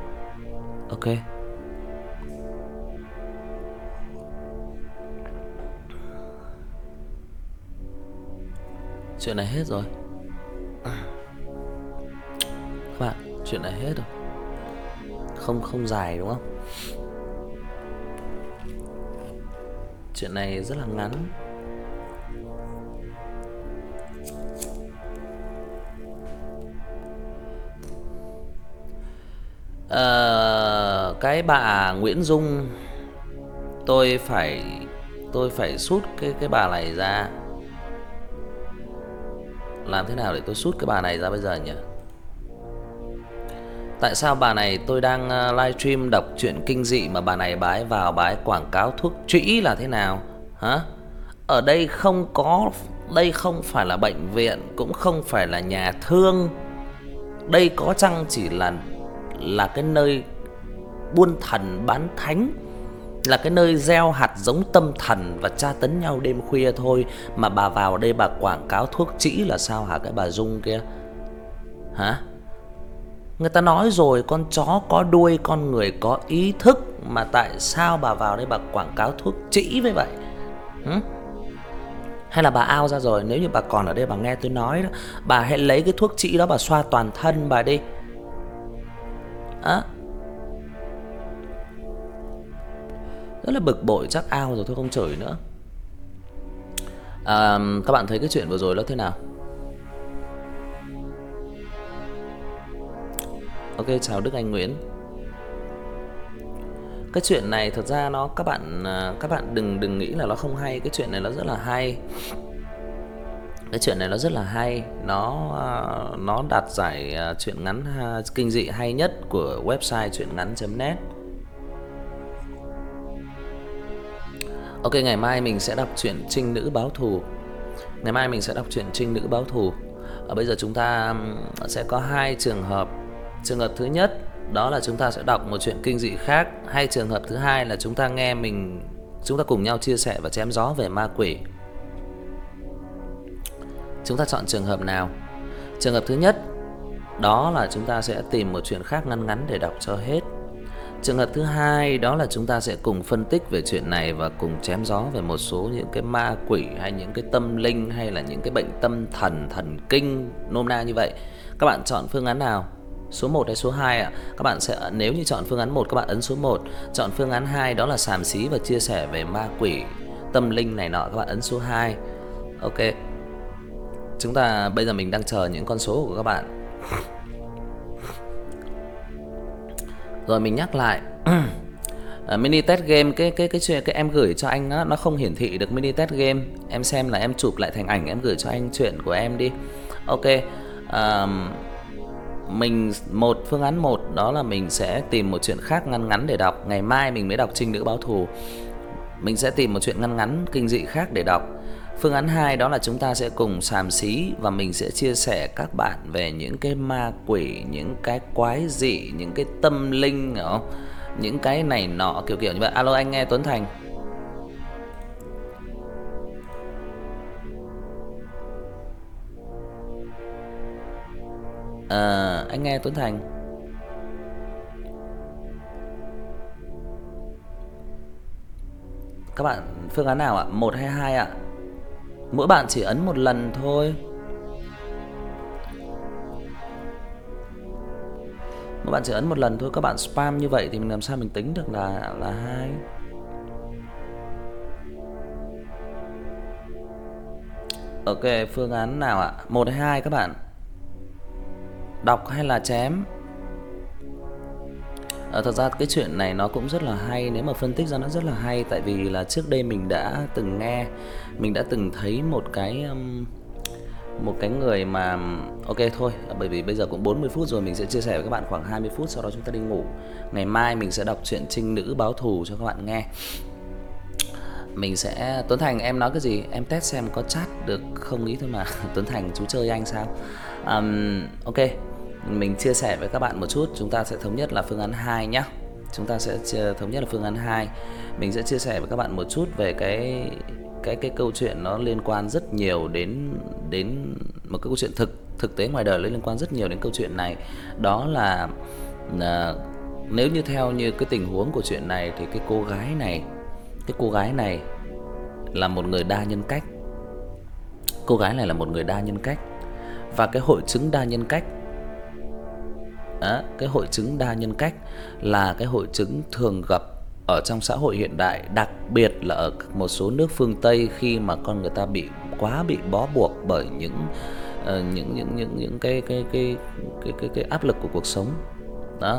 Ok. Chuyện này hết rồi. Các bạn, chuyện này hết rồi. Không không dài đúng không? Chuyện này rất là ngắn. Ờ, cái bà Nguyễn Dung, tôi phải tôi phải sút cái cái bà này ra. Làm thế nào để tôi sút cái bà này ra bây giờ nhỉ? Tại sao bà này, tôi đang livestream đọc truyện kinh dị mà bà này bái vào bái quảng cáo thuốc trĩ là thế nào? Hả? Ở đây không có, đây không phải là bệnh viện, cũng không phải là nhà thương. Đây có chăng chỉ là là cái nơi buôn thần bán thánh, là cái nơi gieo hạt giống tâm thần và tra tấn nhau đêm khuya thôi, mà bà vào đây bà quảng cáo thuốc trĩ là sao hả cái bà Dung kia? Hả? Người ta nói rồi, con chó có đuôi, con người có ý thức, mà tại sao bà vào đây bà quảng cáo thuốc trĩ với vậy? Hử? Hay là bà out ra rồi? Nếu như bà còn ở đây bà nghe tôi nói đó, bà hãy lấy cái thuốc trĩ đó bà xoa toàn thân bà đi. Á. Rất là bực bội, chắc out rồi thôi không chửi nữa. À, các bạn thấy cái chuyện vừa rồi nó thế nào? Ok, chào Đức Anh Nguyễn. Cái chuyện này thật ra nó, các bạn các bạn đừng đừng nghĩ là nó không hay, cái chuyện này nó rất là hay. Cái chuyện này nó rất là hay, nó nó đạt giải truyện ngắn kinh dị hay nhất của website truyện ngắn chấm net. Ok, ngày mai mình sẽ đọc truyện Trinh Nữ Báo Thù. Ngày mai mình sẽ đọc truyện Trinh Nữ Báo Thù. Ở bây giờ chúng ta sẽ có hai trường hợp. Trường hợp thứ nhất đó là chúng ta sẽ đọc một chuyện kinh dị khác, hay trường hợp thứ hai là chúng ta nghe mình chúng ta cùng nhau chia sẻ và chém gió về ma quỷ. Chúng ta chọn trường hợp nào? Trường hợp thứ nhất đó là chúng ta sẽ tìm một chuyện khác ngắn ngắn để đọc cho hết. Trường hợp thứ hai đó là chúng ta sẽ cùng phân tích về chuyện này và cùng chém gió về một số những cái ma quỷ hay những cái tâm linh hay là những cái bệnh tâm thần, thần kinh, nôm na như vậy. Các bạn chọn phương án nào? Số một hay số hai ạ? Các bạn sẽ, nếu như chọn phương án một các bạn ấn số một, chọn phương án hai đó là xàm xí và chia sẻ về ma quỷ, tâm linh này nọ, các bạn ấn số hai. Ok. Chúng ta bây giờ mình đang chờ những con số của các bạn. Rồi mình nhắc lại. Uh, mini test game, cái cái cái chuyện cái em gửi cho anh đó, nó không hiển thị được mini test game. Em xem là em chụp lại thành ảnh em gửi cho anh chuyện của em đi. Ok. Uh, mình một phương án một đó là mình sẽ tìm một chuyện khác ngắn ngắn để đọc. Ngày mai mình mới đọc Trinh Nữ Báo Thù. Mình sẽ tìm một chuyện ngắn ngắn kinh dị khác để đọc. Phương án hai đó là chúng ta sẽ cùng xàm xí và mình sẽ chia sẻ các bạn về những cái ma quỷ, những cái quái dị, những cái tâm linh, hiểu không? Những cái này nọ kiểu kiểu như vậy. Alo, anh nghe Tuấn Thành. À, anh nghe Tuấn Thành. Các bạn phương án nào ạ? Một hay hai ạ? Mỗi bạn chỉ ấn một lần thôi. Mỗi bạn chỉ ấn một lần thôi. Các bạn spam như vậy thì mình làm sao mình tính được là là hai. Ok, phương án nào ạ? Một hay hai các bạn? Đọc hay là chém? Ờ, thật ra cái chuyện này nó cũng rất là hay, nếu mà phân tích ra nó rất là hay. Tại vì là trước đây mình đã từng nghe, mình đã từng thấy một cái um, một cái người mà ok thôi, bởi vì bây giờ cũng bốn mươi phút rồi, mình sẽ chia sẻ với các bạn khoảng hai mươi phút, sau đó chúng ta đi ngủ. Ngày mai mình sẽ đọc truyện Trinh Nữ Báo Thù cho các bạn nghe. Mình sẽ, Tuấn Thành em nói cái gì? Em test xem có chat được không ý thôi mà. Tuấn Thành chú chơi anh sao? Um, ok. Mình chia sẻ với các bạn một chút, chúng ta sẽ thống nhất là phương án hai nhé. Chúng ta sẽ thống nhất là phương án hai. Mình sẽ chia sẻ với các bạn một chút về cái cái cái câu chuyện nó liên quan rất nhiều đến đến một cái câu chuyện thực thực tế ngoài đời, liên quan rất nhiều đến câu chuyện này. Đó là uh, nếu như theo như cái tình huống của chuyện này thì cái cô gái này, cái cô gái này là một người đa nhân cách. Cô gái này là một người đa nhân cách. Và cái hội chứng đa nhân cách đó, cái hội chứng đa nhân cách là cái hội chứng thường gặp ở trong xã hội hiện đại, đặc biệt là ở một số nước phương Tây, khi mà con người ta bị quá bị bó buộc bởi những uh, những những những những cái cái cái cái cái cái áp lực của cuộc sống. Đó.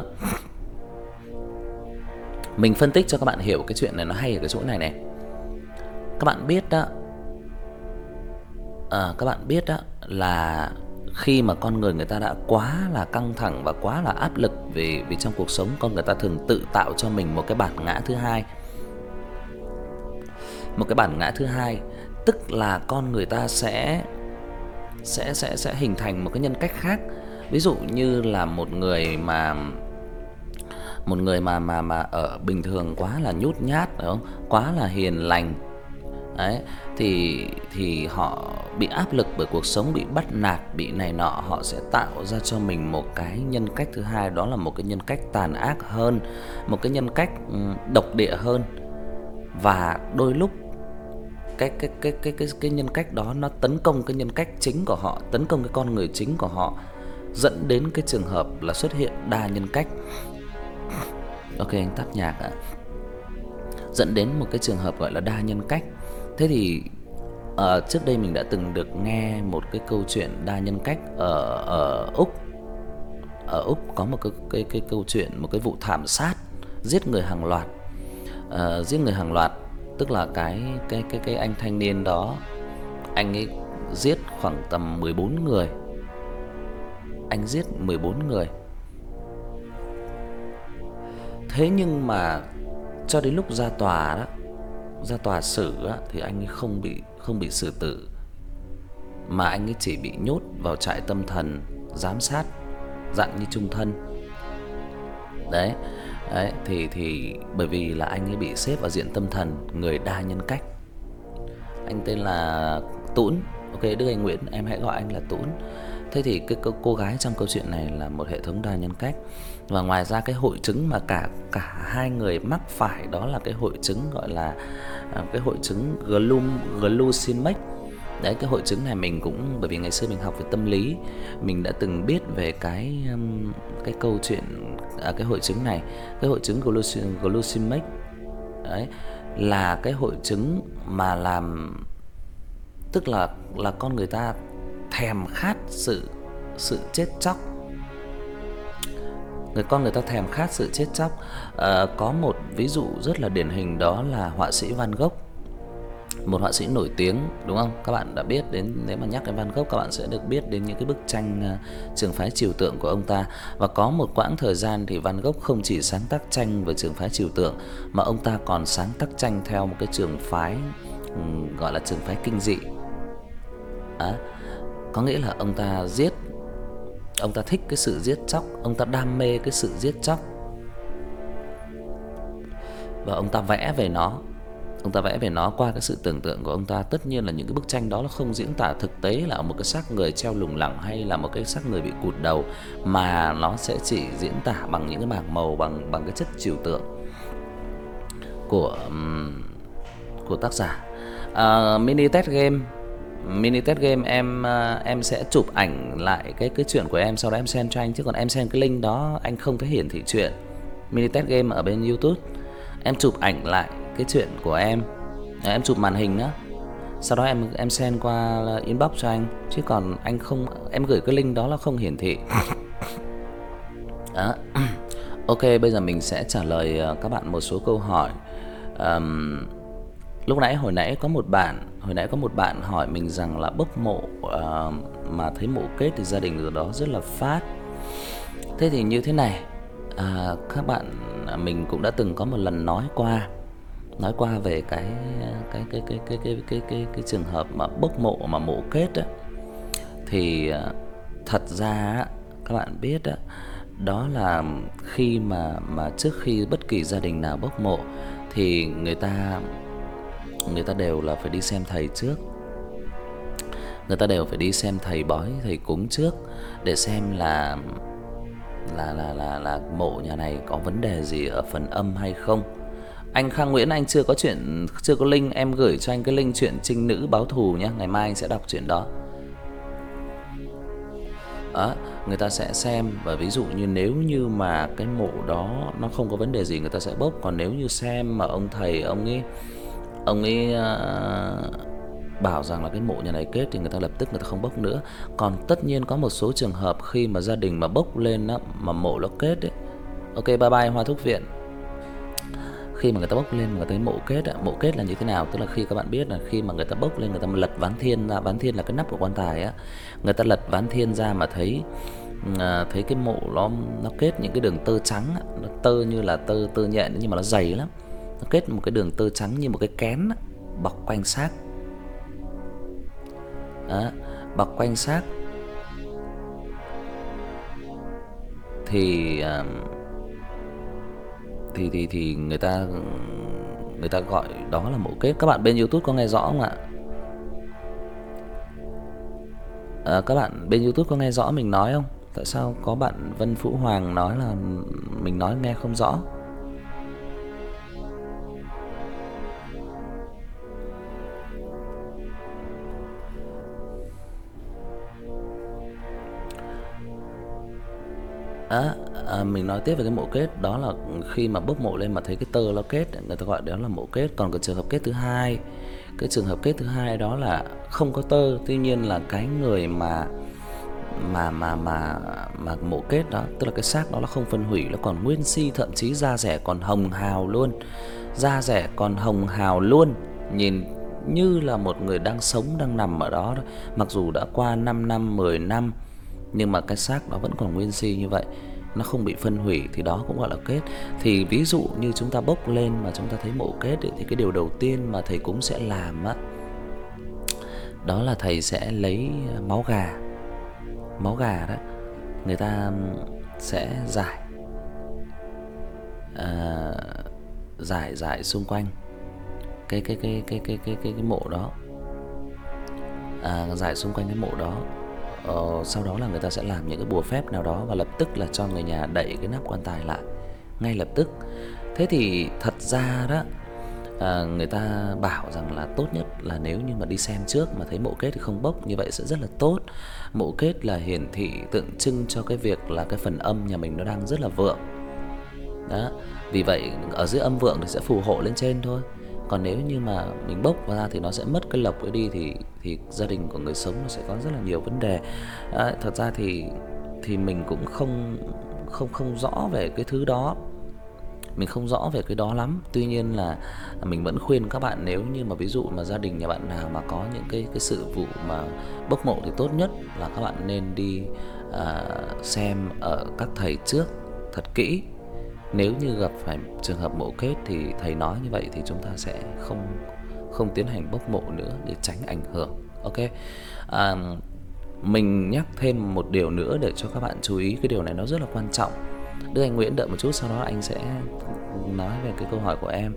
Mình phân tích cho các bạn hiểu cái chuyện này nó hay ở cái chỗ này này. Các bạn biết đó, à, các bạn biết đó là khi mà con người người ta đã quá là căng thẳng và quá là áp lực vì vì trong cuộc sống, con người ta thường tự tạo cho mình một cái bản ngã thứ hai. Một cái bản ngã thứ hai, tức là con người ta sẽ sẽ sẽ sẽ hình thành một cái nhân cách khác. Ví dụ như là một người mà một người mà mà mà ở bình thường quá là nhút nhát, phải không? Quá là hiền lành. Đấy, thì thì họ bị áp lực bởi cuộc sống, bị bắt nạt, bị này nọ, họ sẽ tạo ra cho mình một cái nhân cách thứ hai, đó là một cái nhân cách tàn ác hơn, một cái nhân cách độc địa hơn. Và đôi lúc cái cái cái cái cái cái nhân cách đó nó tấn công cái nhân cách chính của họ, tấn công cái con người chính của họ, dẫn đến cái trường hợp là xuất hiện đa nhân cách. Ok, anh tắt nhạc ạ. Dẫn đến một cái trường hợp gọi là đa nhân cách. Thế thì ở uh, trước đây mình đã từng được nghe một cái câu chuyện đa nhân cách ở ở Úc. Ở Úc có một cái cái cái câu chuyện, một cái vụ thảm sát giết người hàng loạt. Uh, giết người hàng loạt tức là cái cái cái cái anh thanh niên đó, anh ấy giết khoảng tầm mười bốn người. Anh giết mười bốn người. Thế nhưng mà cho đến lúc ra tòa đó, ra tòa xử á, thì anh ấy không bị không bị xử tử, mà anh ấy chỉ bị nhốt vào trại tâm thần giám sát, dạng như chung thân. Đấy, đấy thì thì bởi vì là anh ấy bị xếp vào diện tâm thần người đa nhân cách. Anh tên là Tũn. Ok, Đức Anh Nguyễn, em hãy gọi anh là Tũn. Thế thì cái cô, cô gái trong câu chuyện này là một hệ thống đa nhân cách. Và ngoài ra cái hội chứng mà cả cả hai người mắc phải, đó là cái hội chứng gọi là cái hội chứng glum glucemic. Đấy, cái hội chứng này mình cũng, bởi vì ngày xưa mình học về tâm lý, mình đã từng biết về cái cái câu chuyện à, cái hội chứng này, cái hội chứng glucemic. Đấy là cái hội chứng mà làm, tức là là con người ta thèm khát sự sự chết chóc. Người con người ta thèm khát sự chết chóc. À, có một ví dụ rất là điển hình, đó là họa sĩ Van Gogh, một họa sĩ nổi tiếng, đúng không? Các bạn đã biết đến, nếu mà nhắc đến Van Gogh các bạn sẽ được biết đến những cái bức tranh uh, trường phái trừu tượng của ông ta. Và có một quãng thời gian thì Van Gogh không chỉ sáng tác tranh về trường phái trừu tượng, mà ông ta còn sáng tác tranh theo một cái trường phái um, gọi là trường phái kinh dị. À, có nghĩa là ông ta giết, ông ta thích cái sự giết chóc, ông ta đam mê cái sự giết chóc, và ông ta vẽ về nó. Ông ta vẽ về nó qua cái sự tưởng tượng của ông ta. Tất nhiên là những cái bức tranh đó nó không diễn tả thực tế là một cái xác người treo lủng lẳng hay là một cái xác người bị cụt đầu, mà nó sẽ chỉ diễn tả bằng những cái mảng màu, bằng bằng cái chất trừu tượng của um, của tác giả. Uh, mini test game, mini test game em uh, em sẽ chụp ảnh lại cái cái chuyện của em, sau đó em send cho anh, chứ còn em send cái link đó anh không thấy hiển thị chuyện. Mini test game ở bên YouTube, em chụp ảnh lại cái chuyện của em, à, em chụp màn hình đó, sau đó em em send qua inbox cho anh, chứ còn anh không, em gửi cái link đó là không hiển thị. Đó. Ok, bây giờ mình sẽ trả lời các bạn một số câu hỏi. Um, lúc nãy hồi nãy có một bạn, hồi nãy có một bạn hỏi mình rằng là bốc mộ uh, mà thấy mộ kết thì gia đình ở đó rất là phát. Thế thì như thế này, à, các bạn, mình cũng đã từng có một lần nói qua nói qua về cái cái cái cái cái cái cái cái cái trường hợp mà bốc mộ mà mộ kết á, thì thật ra các bạn biết đó, đó là khi mà mà trước khi bất kỳ gia đình nào bốc mộ thì người ta người ta đều là phải đi xem thầy trước. Người ta đều phải đi xem thầy bói, thầy cúng trước để xem là là là là là mộ nhà này có vấn đề gì ở phần âm hay không. Anh Khang Nguyễn, anh chưa có chuyện, chưa có link, em gửi cho anh cái link chuyện trinh nữ báo thù nhé, ngày mai anh sẽ đọc chuyện đó. Đó, người ta sẽ xem, và ví dụ như nếu như mà cái mộ đó nó không có vấn đề gì người ta sẽ bốc, còn nếu như xem mà ông thầy ông ấy ông ấy uh, bảo rằng là cái mộ nhà này kết thì người ta lập tức người ta không bốc nữa. Còn tất nhiên có một số trường hợp khi mà gia đình mà bốc lên á mà mộ nó kết ấy. Ok, bye bye Hoa Thúc Viện. Khi mà người ta bốc lên mà người ta thấy mộ kết á, mộ kết là như thế nào? Tức là khi các bạn biết là khi mà người ta bốc lên, người ta lật ván thiên ra, ván thiên là cái nắp của quan tài á. Người ta lật ván thiên ra mà thấy à, thấy cái mộ nó nó kết những cái đường tơ trắng á, nó tơ như là tơ tơ nhện nhưng mà nó dày lắm. Nó kết một cái đường tơ trắng như một cái kén á, bọc quanh xác. Đó, bọc quanh xác. Thì à, thì thì thì người ta người ta gọi đó là mộ kết. Các bạn bên YouTube có nghe rõ không ạ? À, các bạn bên YouTube có nghe rõ mình nói không? Tại sao có bạn Vân Vũ Hoàng nói là mình nói nghe không rõ? À, à, mình nói tiếp về cái mộ kết, đó là khi mà bốc mộ lên mà thấy cái tơ nó kết, người ta gọi đó là mộ kết. Còn cái trường hợp kết thứ hai, cái trường hợp kết thứ hai đó là không có tơ, tuy nhiên là cái người mà mà mà mà mà mộ kết đó, tức là cái xác đó nó không phân hủy, nó còn nguyên si, thậm chí da dẻ còn hồng hào luôn. Da dẻ còn hồng hào luôn, nhìn như là một người đang sống, đang nằm ở đó, mặc dù đã qua năm năm, mười năm nhưng mà cái xác nó vẫn còn nguyên si như vậy, nó không bị phân hủy, thì đó cũng gọi là kết. Thì ví dụ như chúng ta bốc lên mà chúng ta thấy mộ kết ấy, thì cái điều đầu tiên mà thầy cúng sẽ làm á, đó là thầy sẽ lấy máu gà. Máu gà đó, người ta sẽ rải à, rải rải xung quanh cái cái cái cái cái cái cái, cái mộ đó. À, rải xung quanh cái mộ đó. Ờ, sau đó là người ta sẽ làm những cái bùa phép nào đó và lập tức là cho người nhà đậy cái nắp quan tài lại ngay lập tức. Thế thì thật ra đó, à, người ta bảo rằng là tốt nhất là nếu như mà đi xem trước mà thấy mộ kết thì không bốc, như vậy sẽ rất là tốt. Mộ kết là hiển thị tượng trưng cho cái việc là cái phần âm nhà mình nó đang rất là vượng. Đó, vì vậy ở dưới âm vượng thì sẽ phù hộ lên trên thôi. Còn nếu như mà mình bốc ra thì nó sẽ mất cái lộc ấy đi, thì thì gia đình của người sống nó sẽ có rất là nhiều vấn đề. À, thật ra thì thì mình cũng không không không rõ về cái thứ đó. Mình không rõ về cái đó lắm. Tuy nhiên là mình vẫn khuyên các bạn, nếu như mà ví dụ mà gia đình nhà bạn nào mà có những cái cái sự vụ mà bốc mộ thì tốt nhất là các bạn nên đi à, xem ở các thầy trước thật kỹ. Nếu như gặp phải trường hợp mộ kết thì thầy nói như vậy thì chúng ta sẽ không không tiến hành bốc mộ nữa để tránh ảnh hưởng. Ok. À, mình nhắc thêm một điều nữa để cho các bạn chú ý, cái điều này nó rất là quan trọng. Đức Anh Nguyễn đợi một chút, sau đó anh sẽ nói về cái câu hỏi của em.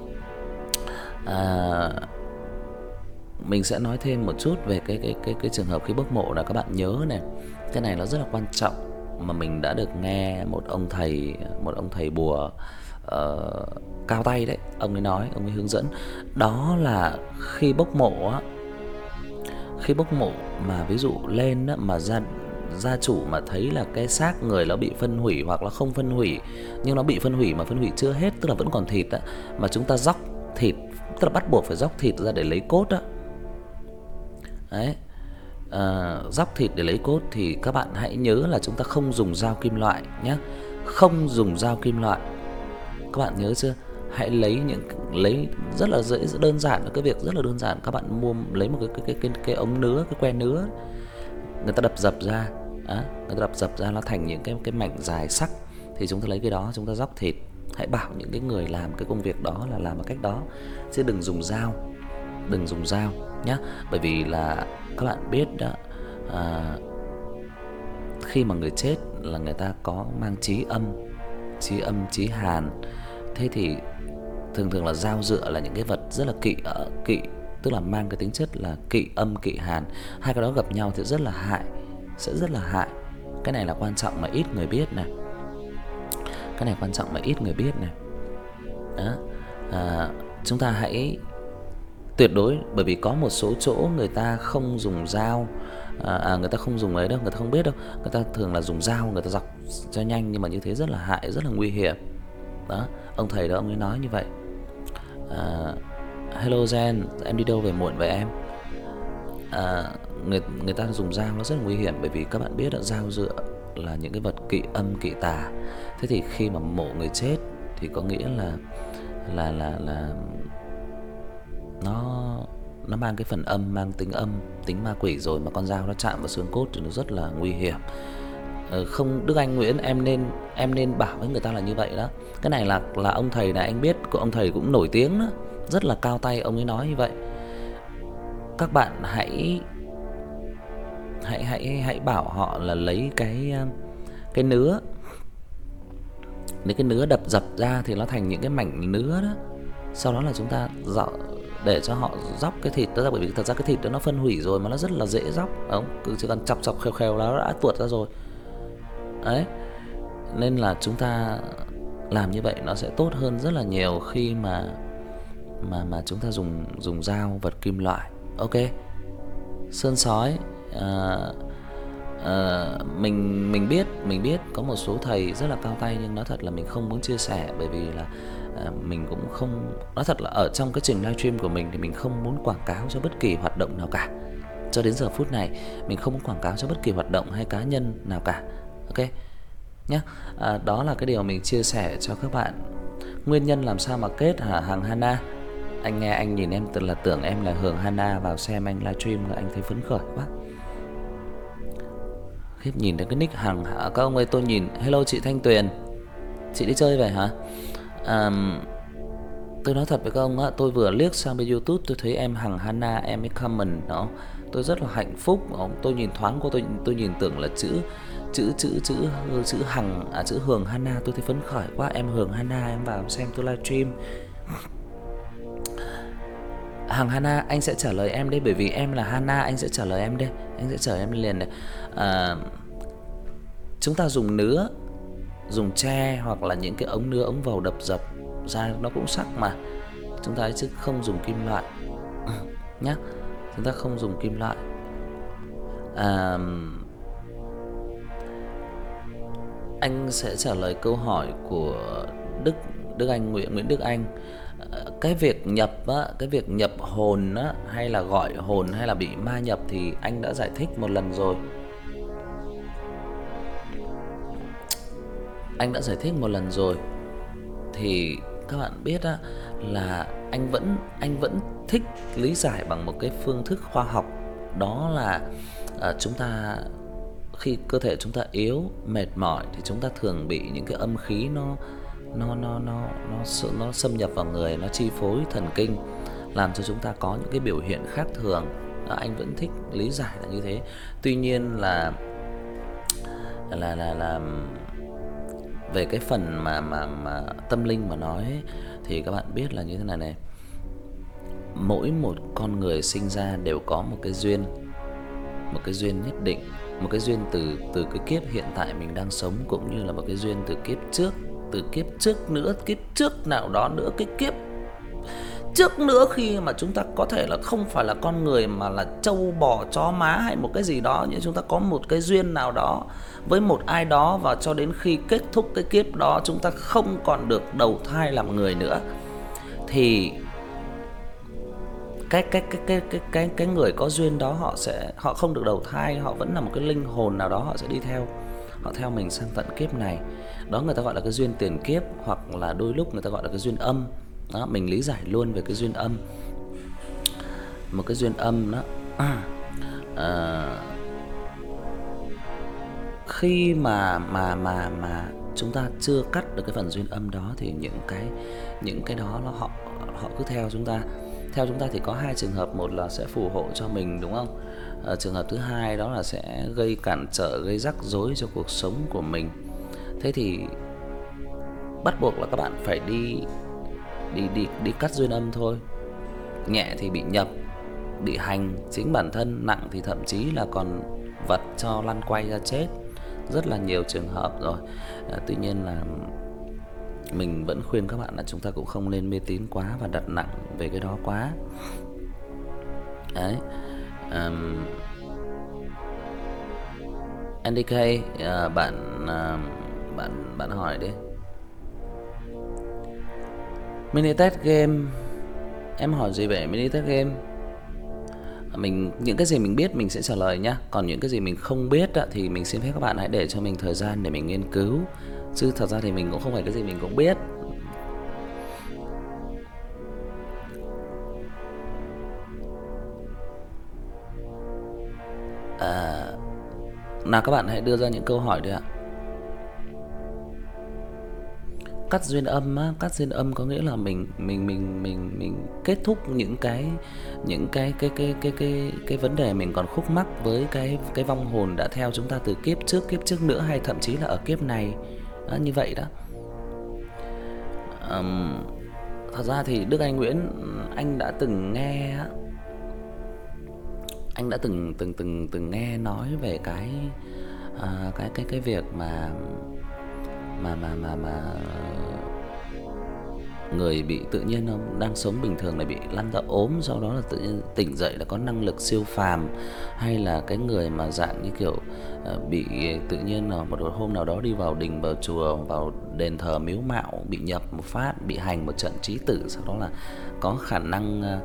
À, mình sẽ nói thêm một chút về cái cái cái cái trường hợp khi bốc mộ là các bạn nhớ này, cái này nó rất là quan trọng mà mình đã được nghe một ông thầy một ông thầy bùa uh, cao tay đấy, ông ấy nói, ông ấy hướng dẫn, đó là khi bốc mộ á, khi bốc mộ mà ví dụ lên á mà gia gia chủ mà thấy là cái xác người nó bị phân hủy hoặc là không phân hủy, nhưng nó bị phân hủy mà phân hủy chưa hết, tức là vẫn còn thịt á, mà chúng ta róc thịt, tức là bắt buộc phải róc thịt ra để lấy cốt á. Đấy. À, róc thịt để lấy cốt thì các bạn hãy nhớ là chúng ta không dùng dao kim loại nhé, không dùng dao kim loại. Các bạn nhớ chưa? Hãy lấy những lấy rất là dễ, đơn giản, cái việc rất là đơn giản, các bạn mua lấy một cái cái cái cái, cái ống nứa, cái que nứa, người ta đập dập ra, á, người ta đập dập ra nó thành những cái cái mảnh dài sắc, thì chúng ta lấy cái đó chúng ta róc thịt. Hãy bảo những cái người làm cái công việc đó là làm bằng cách đó, chứ đừng dùng dao, đừng dùng dao nhá, bởi vì là các bạn biết đó, à, khi mà người chết là người ta có mang chí âm, chí âm, chí hàn. Thế thì thường thường là dao dựa là những cái vật rất là kỵ ở kỵ, tức là mang cái tính chất là kỵ âm, kỵ hàn. Hai cái đó gặp nhau thì rất là hại, sẽ rất là hại. Cái này là quan trọng mà ít người biết này. Cái này quan trọng mà ít người biết này. Đó. À, chúng ta hãy tuyệt đối, bởi vì có một số chỗ người ta không dùng dao, à, à người ta không dùng ấy đâu, người ta không biết đâu. Người ta thường là dùng dao, người ta dọc cho nhanh, nhưng mà như thế rất là hại, rất là nguy hiểm. Đó, ông thầy đó ông ấy nói như vậy. À, hello Jen, em đi đâu về muộn vậy em? À, người người ta dùng dao nó rất là nguy hiểm, bởi vì các bạn biết là dao dựa là những cái vật kỵ âm kỵ tà. Thế thì khi mà mộ người chết thì có nghĩa là là là là nó nó mang cái phần âm, mang tính âm, tính ma quỷ rồi, mà con dao nó chạm vào xương cốt thì nó rất là nguy hiểm. Ờ, không, Đức Anh Nguyễn, em nên em nên bảo với người ta là như vậy đó. Cái này là là ông thầy này anh biết, ông thầy cũng nổi tiếng đó, rất là cao tay, ông ấy nói như vậy. Các bạn hãy hãy hãy hãy bảo họ là lấy cái cái nứa, lấy cái nứa đập dập ra thì nó thành những cái mảnh nứa đó. Sau đó là chúng ta dọ để cho họ róc cái thịt đó ra, bởi vì thật ra cái thịt đó nó phân hủy rồi mà nó rất là dễ róc, không? Cứ chỉ cần chọc chọc khều khều là nó đã tuột ra rồi. Đấy. Nên là chúng ta làm như vậy nó sẽ tốt hơn rất là nhiều khi mà mà mà chúng ta dùng dùng dao vật kim loại. Ok. Sơn sói, à, à, mình mình biết mình biết có một số thầy rất là cao tay, nhưng nói thật là mình không muốn chia sẻ, bởi vì là à, mình cũng không, nói thật là ở trong cái trình livestream của mình thì mình không muốn quảng cáo cho bất kỳ hoạt động nào cả. Cho đến giờ phút này mình không muốn quảng cáo cho bất kỳ hoạt động hay cá nhân nào cả. Ok nhá. À, đó là cái điều mình chia sẻ cho các bạn. Nguyên nhân làm sao mà kết hả Hằng Hana? Anh nghe anh nhìn em tự là tưởng em là Hường Hana, vào xem anh livestream là anh thấy phấn khởi quá. Khiếp, nhìn thấy cái nick Hằng hả? Các ông ơi, tôi nhìn, hello chị Thanh Tuyền, chị đi chơi về hả? À, tôi nói thật với các ông á, tôi vừa liếc sang bên YouTube tôi thấy em Hằng Hana, em ấy comment đó, tôi rất là hạnh phúc. Tôi nhìn thoáng qua, tôi tôi nhìn tưởng là chữ chữ chữ chữ chữ Hằng à chữ Hường Hana, tôi thấy phấn khởi quá. Em Hường Hana, em vào xem tôi livestream. Hằng Hana, anh sẽ trả lời em đây, bởi vì em là Hana, anh sẽ trả lời em đây, anh sẽ trả lời em liền này. À, chúng ta dùng nứa, dùng tre hoặc là những cái ống nứa, ống vầu đập dập ra nó cũng sắc mà. Chúng ta chứ không dùng kim loại nhá. Chúng ta không dùng kim loại. À, anh sẽ trả lời câu hỏi của Đức Đức Anh Nguyễn Nguyễn Đức Anh. Cái việc nhập á, cái việc nhập hồn á, hay là gọi hồn, hay là bị ma nhập thì anh đã giải thích một lần rồi. Anh đã giải thích một lần rồi. Thì các bạn biết á, là anh vẫn anh vẫn thích lý giải bằng một cái phương thức khoa học, đó là à, chúng ta khi cơ thể chúng ta yếu, mệt mỏi thì chúng ta thường bị những cái âm khí nó nó nó nó nó nó xâm nhập vào người, nó chi phối thần kinh, làm cho chúng ta có những cái biểu hiện khác thường. Đó, anh vẫn thích lý giải là như thế. Tuy nhiên là là là là về cái phần mà mà mà tâm linh mà nói ấy, thì các bạn biết là như thế này này. Mỗi một con người sinh ra đều có một cái duyên, một cái duyên nhất định, một cái duyên từ từ cái kiếp hiện tại mình đang sống, cũng như là một cái duyên từ kiếp trước, từ kiếp trước nữa, kiếp trước nào đó nữa, cái kiếp trước nữa, khi mà chúng ta có thể là không phải là con người mà là trâu bò chó má hay một cái gì đó, nhưng chúng ta có một cái duyên nào đó với một ai đó, và cho đến khi kết thúc cái kiếp đó chúng ta không còn được đầu thai làm người nữa, thì cái cái cái cái cái cái cái người có duyên đó họ sẽ họ không được đầu thai, họ vẫn là một cái linh hồn nào đó, họ sẽ đi theo, họ theo mình sang tận kiếp này. Đó người ta gọi là cái duyên tiền kiếp, hoặc là đôi lúc người ta gọi là cái duyên âm. Đó, mình lý giải luôn về cái duyên âm. Một cái duyên âm đó. À, khi mà mà mà mà chúng ta chưa cắt được cái phần duyên âm đó thì những cái những cái đó nó họ họ cứ theo chúng ta. Theo chúng ta thì có hai trường hợp, một là sẽ phù hộ cho mình, đúng không? À, trường hợp thứ hai đó là sẽ gây cản trở, gây rắc rối cho cuộc sống của mình. Thế thì bắt buộc là các bạn phải đi đi đi đi cắt duyên âm thôi. Nhẹ thì bị nhập, bị hành chính bản thân, nặng thì thậm chí là còn vật cho lăn quay ra chết. rất là nhiều trường hợp rồi. À, tuy nhiên là mình vẫn khuyên các bạn là chúng ta cũng không nên mê tín quá và đặt nặng về cái đó quá. Đấy. Um, Andy K, uh, bạn uh, bạn bạn hỏi đi. Mini test game, em hỏi gì vậy mini test game? Mình những cái gì mình biết mình sẽ trả lời nhá, còn những cái gì mình không biết á, thì mình xin phép các bạn hãy để cho mình thời gian để mình nghiên cứu. Chứ thật ra thì mình cũng không phải cái gì mình cũng biết. À, nào các bạn hãy đưa ra những câu hỏi đi ạ. Cắt duyên âm á, cắt duyên âm có nghĩa là mình mình mình mình mình kết thúc những cái những cái cái cái cái cái cái vấn đề mình còn khúc mắc với cái cái vong hồn đã theo chúng ta từ kiếp trước, kiếp trước nữa, hay thậm chí là ở kiếp này. Đó, như vậy đó. Ừm, thật ra thì Đức Anh Nguyễn, anh đã từng nghe anh đã từng từng từng từng nghe nói về cái à, cái cái cái việc mà mà mà mà mà người bị tự nhiên không đang sống bình thường lại bị lăn ra ốm, sau đó là tự nhiên tỉnh dậy là có năng lực siêu phàm, hay là cái người mà dạng như kiểu uh, bị tự nhiên là một hôm nào đó đi vào đình, vào chùa, vào đền thờ miếu mạo, bị nhập một phát, bị hành một trận chí tử, sau đó là có khả năng uh,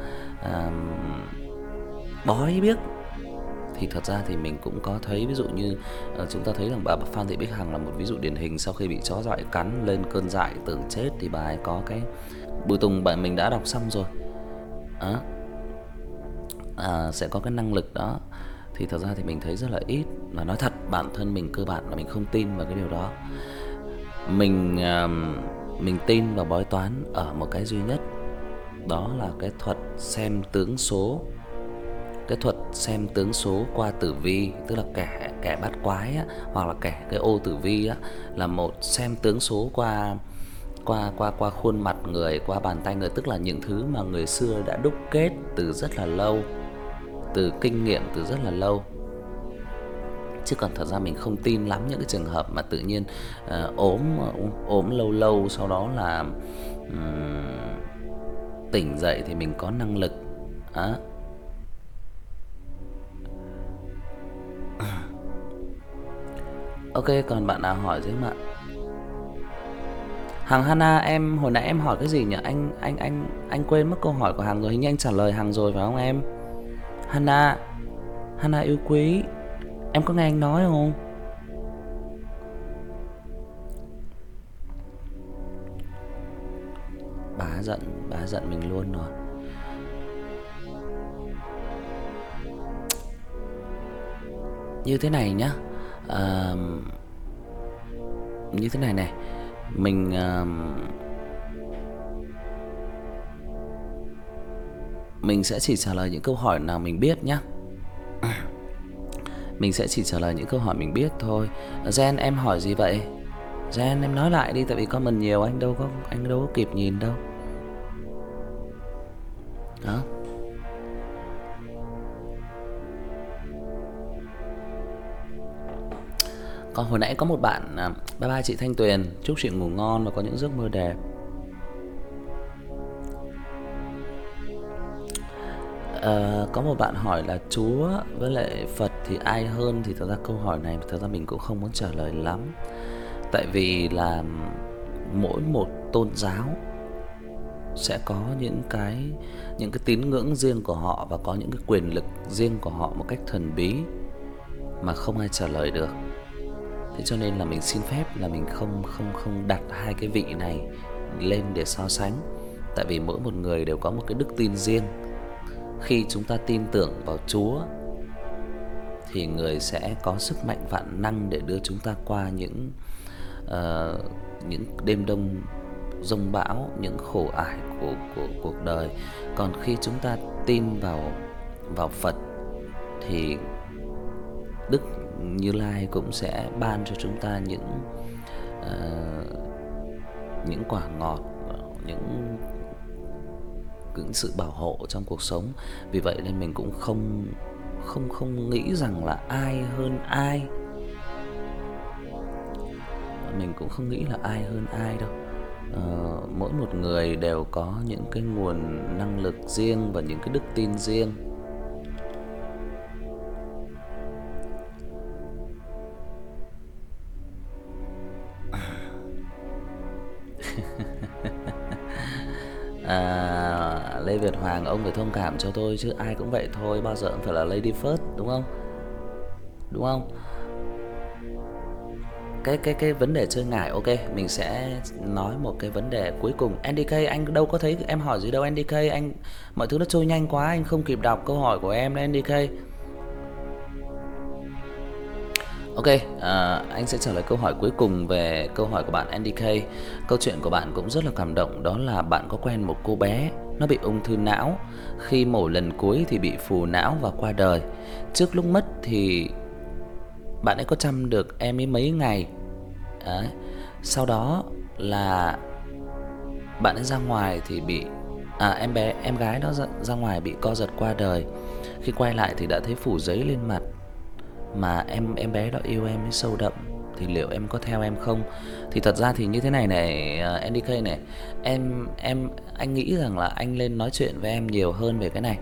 uh, bói biết. Thì thật ra thì mình cũng có thấy, ví dụ như uh, chúng ta thấy rằng bà Phan Thị Bích Hằng là một ví dụ điển hình. Sau khi bị chó dại cắn lên cơn dại tưởng chết thì bà ấy có cái Bùi Tùng, bạn mình đã đọc xong rồi đó. À, sẽ có cái năng lực đó. Thì thật ra thì mình thấy rất là ít. Và nói thật, bản thân mình cơ bản là mình không tin vào cái điều đó. Mình uh, mình tin vào bói toán ở một cái duy nhất, đó là cái thuật xem tướng số. Cái thuật xem tướng số qua tử vi, tức là kẻ kẻ bắt quái á, hoặc là kẻ cái ô tử vi á, là một xem tướng số qua qua qua qua khuôn mặt người, qua bàn tay người, tức là những thứ mà người xưa đã đúc kết từ rất là lâu, từ kinh nghiệm từ rất là lâu. Chứ còn thật ra mình không tin lắm những cái trường hợp mà tự nhiên uh, ốm ốm lâu lâu sau đó là um, tỉnh dậy thì mình có năng lực á. Ok, còn bạn nào hỏi chứ mà. Hằng Hana, em hồi nãy em hỏi cái gì nhỉ? Anh anh anh anh quên mất câu hỏi của Hằng rồi, hình như anh trả lời Hằng rồi phải không em? Hana, Hana yêu quý, em có nghe anh nói không? Bà giận, bà giận mình luôn rồi. Như thế này nhá. À, như thế này này. Mình uh, mình sẽ chỉ trả lời những câu hỏi nào mình biết nhá. Mình sẽ chỉ trả lời những câu hỏi mình biết thôi. Gen, em hỏi gì vậy? Gen, em nói lại đi, tại vì comment nhiều anh đâu có anh đâu có kịp nhìn đâu. Đó. Còn hồi nãy có một bạn, à, bye bye chị Thanh Tuyền, chúc chị ngủ ngon và có những giấc mơ đẹp. À, có một bạn hỏi là Chúa với lại Phật thì ai hơn, thì thật ra câu hỏi này thật ra mình cũng không muốn trả lời lắm. Tại vì là mỗi một tôn giáo sẽ có những cái những cái tín ngưỡng riêng của họ và có những cái quyền lực riêng của họ một cách thần bí mà không ai trả lời được. Thế cho nên là mình xin phép là mình không không không đặt hai cái vị này lên để so sánh. Tại vì mỗi một người đều có một cái đức tin riêng. Khi chúng ta tin tưởng vào Chúa thì người sẽ có sức mạnh vạn năng để đưa chúng ta qua những uh, những đêm đông giông bão, những khổ ải của của cuộc đời. Còn khi chúng ta tin vào vào Phật thì Đức Như Lai cũng sẽ ban cho chúng ta những uh, những quả ngọt, những những sự bảo hộ trong cuộc sống. Vì vậy nên mình cũng không không không nghĩ rằng là ai hơn ai. mình cũng không nghĩ là ai hơn ai đâu. Ờ, mỗi một người đều có những cái nguồn năng lực riêng và những cái đức tin riêng. À, Lê Việt Hoàng, ông phải thông cảm cho tôi chứ, ai cũng vậy thôi, bao giờ cũng phải là lady first, đúng không? Đúng không? Cái cái cái vấn đề chơi ngải, ok, mình sẽ nói một cái vấn đề cuối cùng. en đê ca, anh đâu có thấy em hỏi gì đâu en đê ca, anh mọi thứ nó trôi nhanh quá, anh không kịp đọc câu hỏi của em đấy en đê ca. Ok, à, anh sẽ trả lời câu hỏi cuối cùng về câu hỏi của bạn en đê ca. Câu chuyện của bạn cũng rất là cảm động, đó là bạn có quen một cô bé, nó bị ung thư não. Khi mổ lần cuối thì bị phù não và qua đời. Trước lúc mất thì bạn ấy có chăm được em ấy mấy ngày. Đấy. Sau đó là bạn ấy ra ngoài thì bị à em bé em gái đó ra, ra ngoài bị co giật qua đời. Khi quay lại thì đã thấy phủ giấy lên mặt, mà em em bé đó yêu em ấy sâu đậm, thì liệu em có theo em không? Thì thật ra thì như thế này này, uh, en đê ca này, em em anh nghĩ rằng là anh nên nói chuyện với em nhiều hơn về cái này.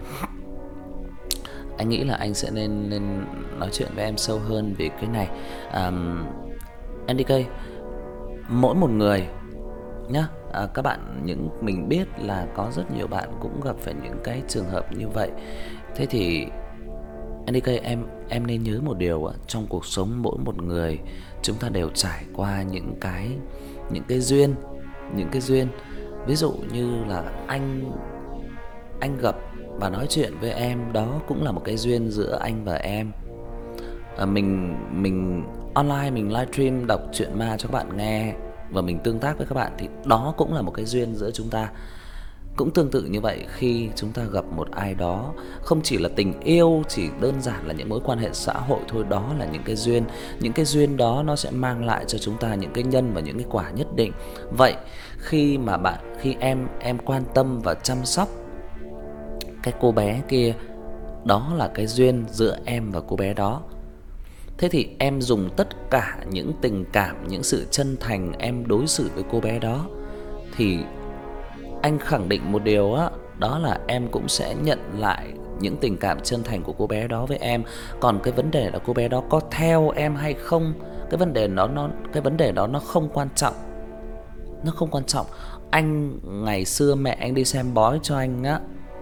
Anh nghĩ là anh sẽ nên nên nói chuyện với em sâu hơn về cái này. Um, en đê ca, mỗi một người nhá, à, các bạn, những mình biết là có rất nhiều bạn cũng gặp phải những cái trường hợp như vậy. Thế thì en đê ca, em em nên nhớ một điều ạ, trong cuộc sống mỗi một người chúng ta đều trải qua những cái những cái duyên, những cái duyên. Ví dụ như là anh anh gặp và nói chuyện với em, đó cũng là một cái duyên giữa anh và em. À, mình mình online mình livestream đọc truyện ma cho các bạn nghe và mình tương tác với các bạn, thì đó cũng là một cái duyên giữa chúng ta. Cũng tương tự như vậy, khi chúng ta gặp một ai đó, không chỉ là tình yêu, chỉ đơn giản là những mối quan hệ xã hội thôi, đó là những cái duyên. Những cái duyên đó nó sẽ mang lại cho chúng ta những cái nhân và những cái quả nhất định. Vậy khi mà bạn khi em em quan tâm và chăm sóc cái cô bé kia, đó là cái duyên giữa em và cô bé đó. Thế thì em dùng tất cả những tình cảm, những sự chân thành em đối xử với cô bé đó, thì anh khẳng định một điều á, đó là em cũng sẽ nhận lại những tình cảm chân thành của cô bé đó với em. Còn cái vấn đề là cô bé đó có theo em hay không, cái vấn đề đó nó cái vấn đề đó nó không quan trọng. Nó không quan trọng. Anh ngày xưa mẹ anh đi xem bói cho anh á.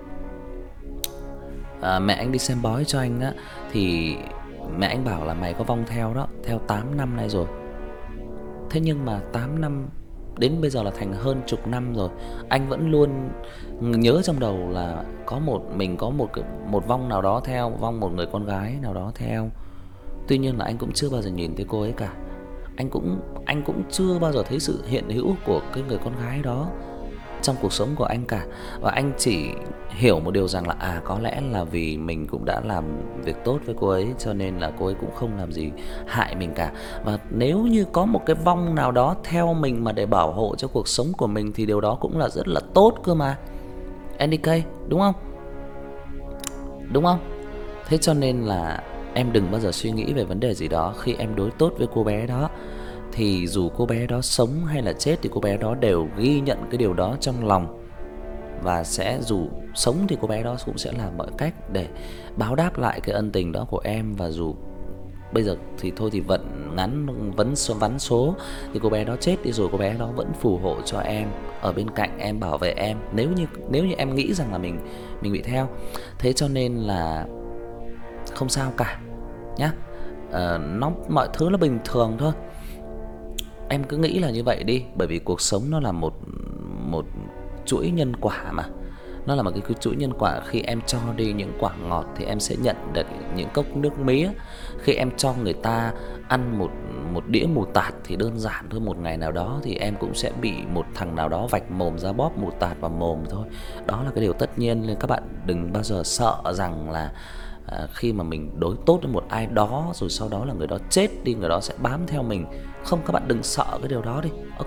À, mẹ anh đi xem bói cho anh á thì mẹ anh bảo là mày có vong theo đó, theo tám năm nay rồi. Thế nhưng mà tám năm đến bây giờ là thành hơn chục năm rồi, anh vẫn luôn nhớ trong đầu là có một mình có một một vong nào đó theo, vong một người con gái nào đó theo. Tuy nhiên là anh cũng chưa bao giờ nhìn thấy cô ấy cả. Anh cũng anh cũng chưa bao giờ thấy sự hiện hữu của cái người con gái đó trong cuộc sống của anh cả. Và anh chỉ hiểu một điều rằng là à có lẽ là vì mình cũng đã làm việc tốt với cô ấy, cho nên là cô ấy cũng không làm gì hại mình cả. Và nếu như có một cái vong nào đó theo mình mà để bảo hộ cho cuộc sống của mình thì điều đó cũng là rất là tốt cơ mà, en đê ca, đúng không? Đúng không? Thế cho nên là em đừng bao giờ suy nghĩ về vấn đề gì đó. Khi em đối tốt với cô bé đó thì dù cô bé đó sống hay là chết thì cô bé đó đều ghi nhận cái điều đó trong lòng. Và sẽ dù sống thì cô bé đó cũng sẽ làm mọi cách để báo đáp lại cái ân tình đó của em. Và dù bây giờ thì thôi thì vận ngắn vấn số vắn số thì cô bé đó chết đi rồi, cô bé đó vẫn phù hộ cho em, ở bên cạnh em, bảo vệ em nếu như nếu như em nghĩ rằng là mình mình bị theo. Thế cho nên là không sao cả nhá. Ờ, nó mọi thứ nó bình thường thôi. Em cứ nghĩ là như vậy đi, bởi vì cuộc sống nó là một một chuỗi nhân quả mà. Nó là một cái chuỗi nhân quả, khi em cho đi những quả ngọt thì em sẽ nhận được những cốc nước mía. Khi em cho người ta ăn một một đĩa mù tạt thì đơn giản thôi, một ngày nào đó thì em cũng sẽ bị một thằng nào đó vạch mồm ra bóp mù tạt vào mồm thôi. Đó là cái điều tất nhiên, nên các bạn đừng bao giờ sợ rằng là à, khi mà mình đối tốt với một ai đó rồi sau đó là người đó chết đi, người đó sẽ bám theo mình. Không, các bạn đừng sợ cái điều đó đi. Ok.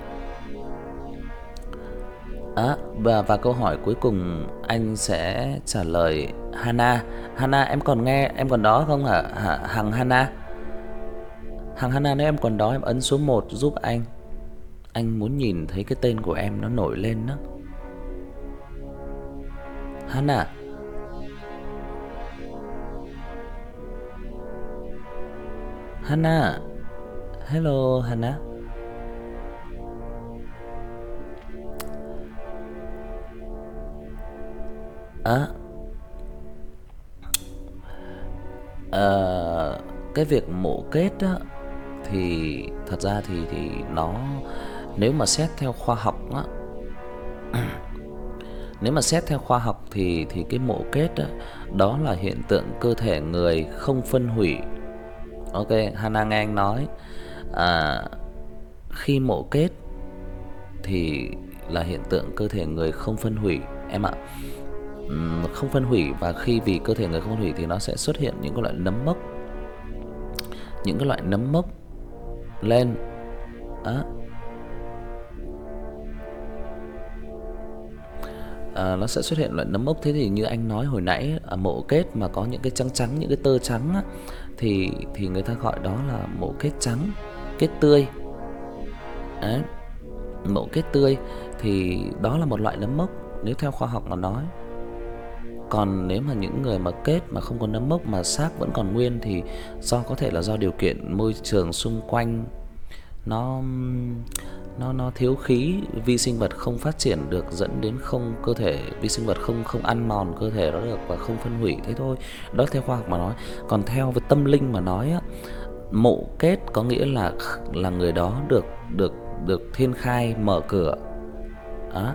À, và, và câu hỏi cuối cùng anh sẽ trả lời Hana. Hana, em còn nghe, em còn đó không hả? Hả? Hằng Hana. Hàng Hana, nếu em còn đó em ấn số một giúp anh. Anh muốn nhìn thấy cái tên của em nó nổi lên đó. Hana. Hana. Hello Hana. À, ờ, cái việc mổ kết á thì thật ra thì thì nó, nếu mà xét theo khoa học á, nếu mà xét theo khoa học thì thì cái mổ kết á, đó là hiện tượng cơ thể người không phân hủy. Ok, Hana nghe anh nói, à, khi mổ kết thì là hiện tượng cơ thể người không phân hủy em ạ. Ừm, không phân hủy, và khi vì cơ thể người không phân hủy thì nó sẽ xuất hiện những cái loại nấm mốc, những cái loại nấm mốc lên. Đó. À, nó sẽ xuất hiện loại nấm mốc. Thế thì như anh nói hồi nãy, à, mổ kết mà có những cái trắng trắng, những cái tơ trắng á, thì thì người ta gọi đó là mổ kết trắng, kết tươi. Đấy. Mổ kết tươi thì đó là một loại nấm mốc nếu theo khoa học mà nói. Còn nếu mà những người mà kết mà không có nấm mốc mà xác vẫn còn nguyên thì do có thể là do điều kiện môi trường xung quanh nó nó nó thiếu khí, vi sinh vật không phát triển được, dẫn đến không cơ thể vi sinh vật không không ăn mòn cơ thể đó được và không phân hủy, thế thôi. Đó theo khoa học mà nói. Còn theo với tâm linh mà nói á, mộ kết có nghĩa là là người đó được được được thiên khai mở cửa. Đó.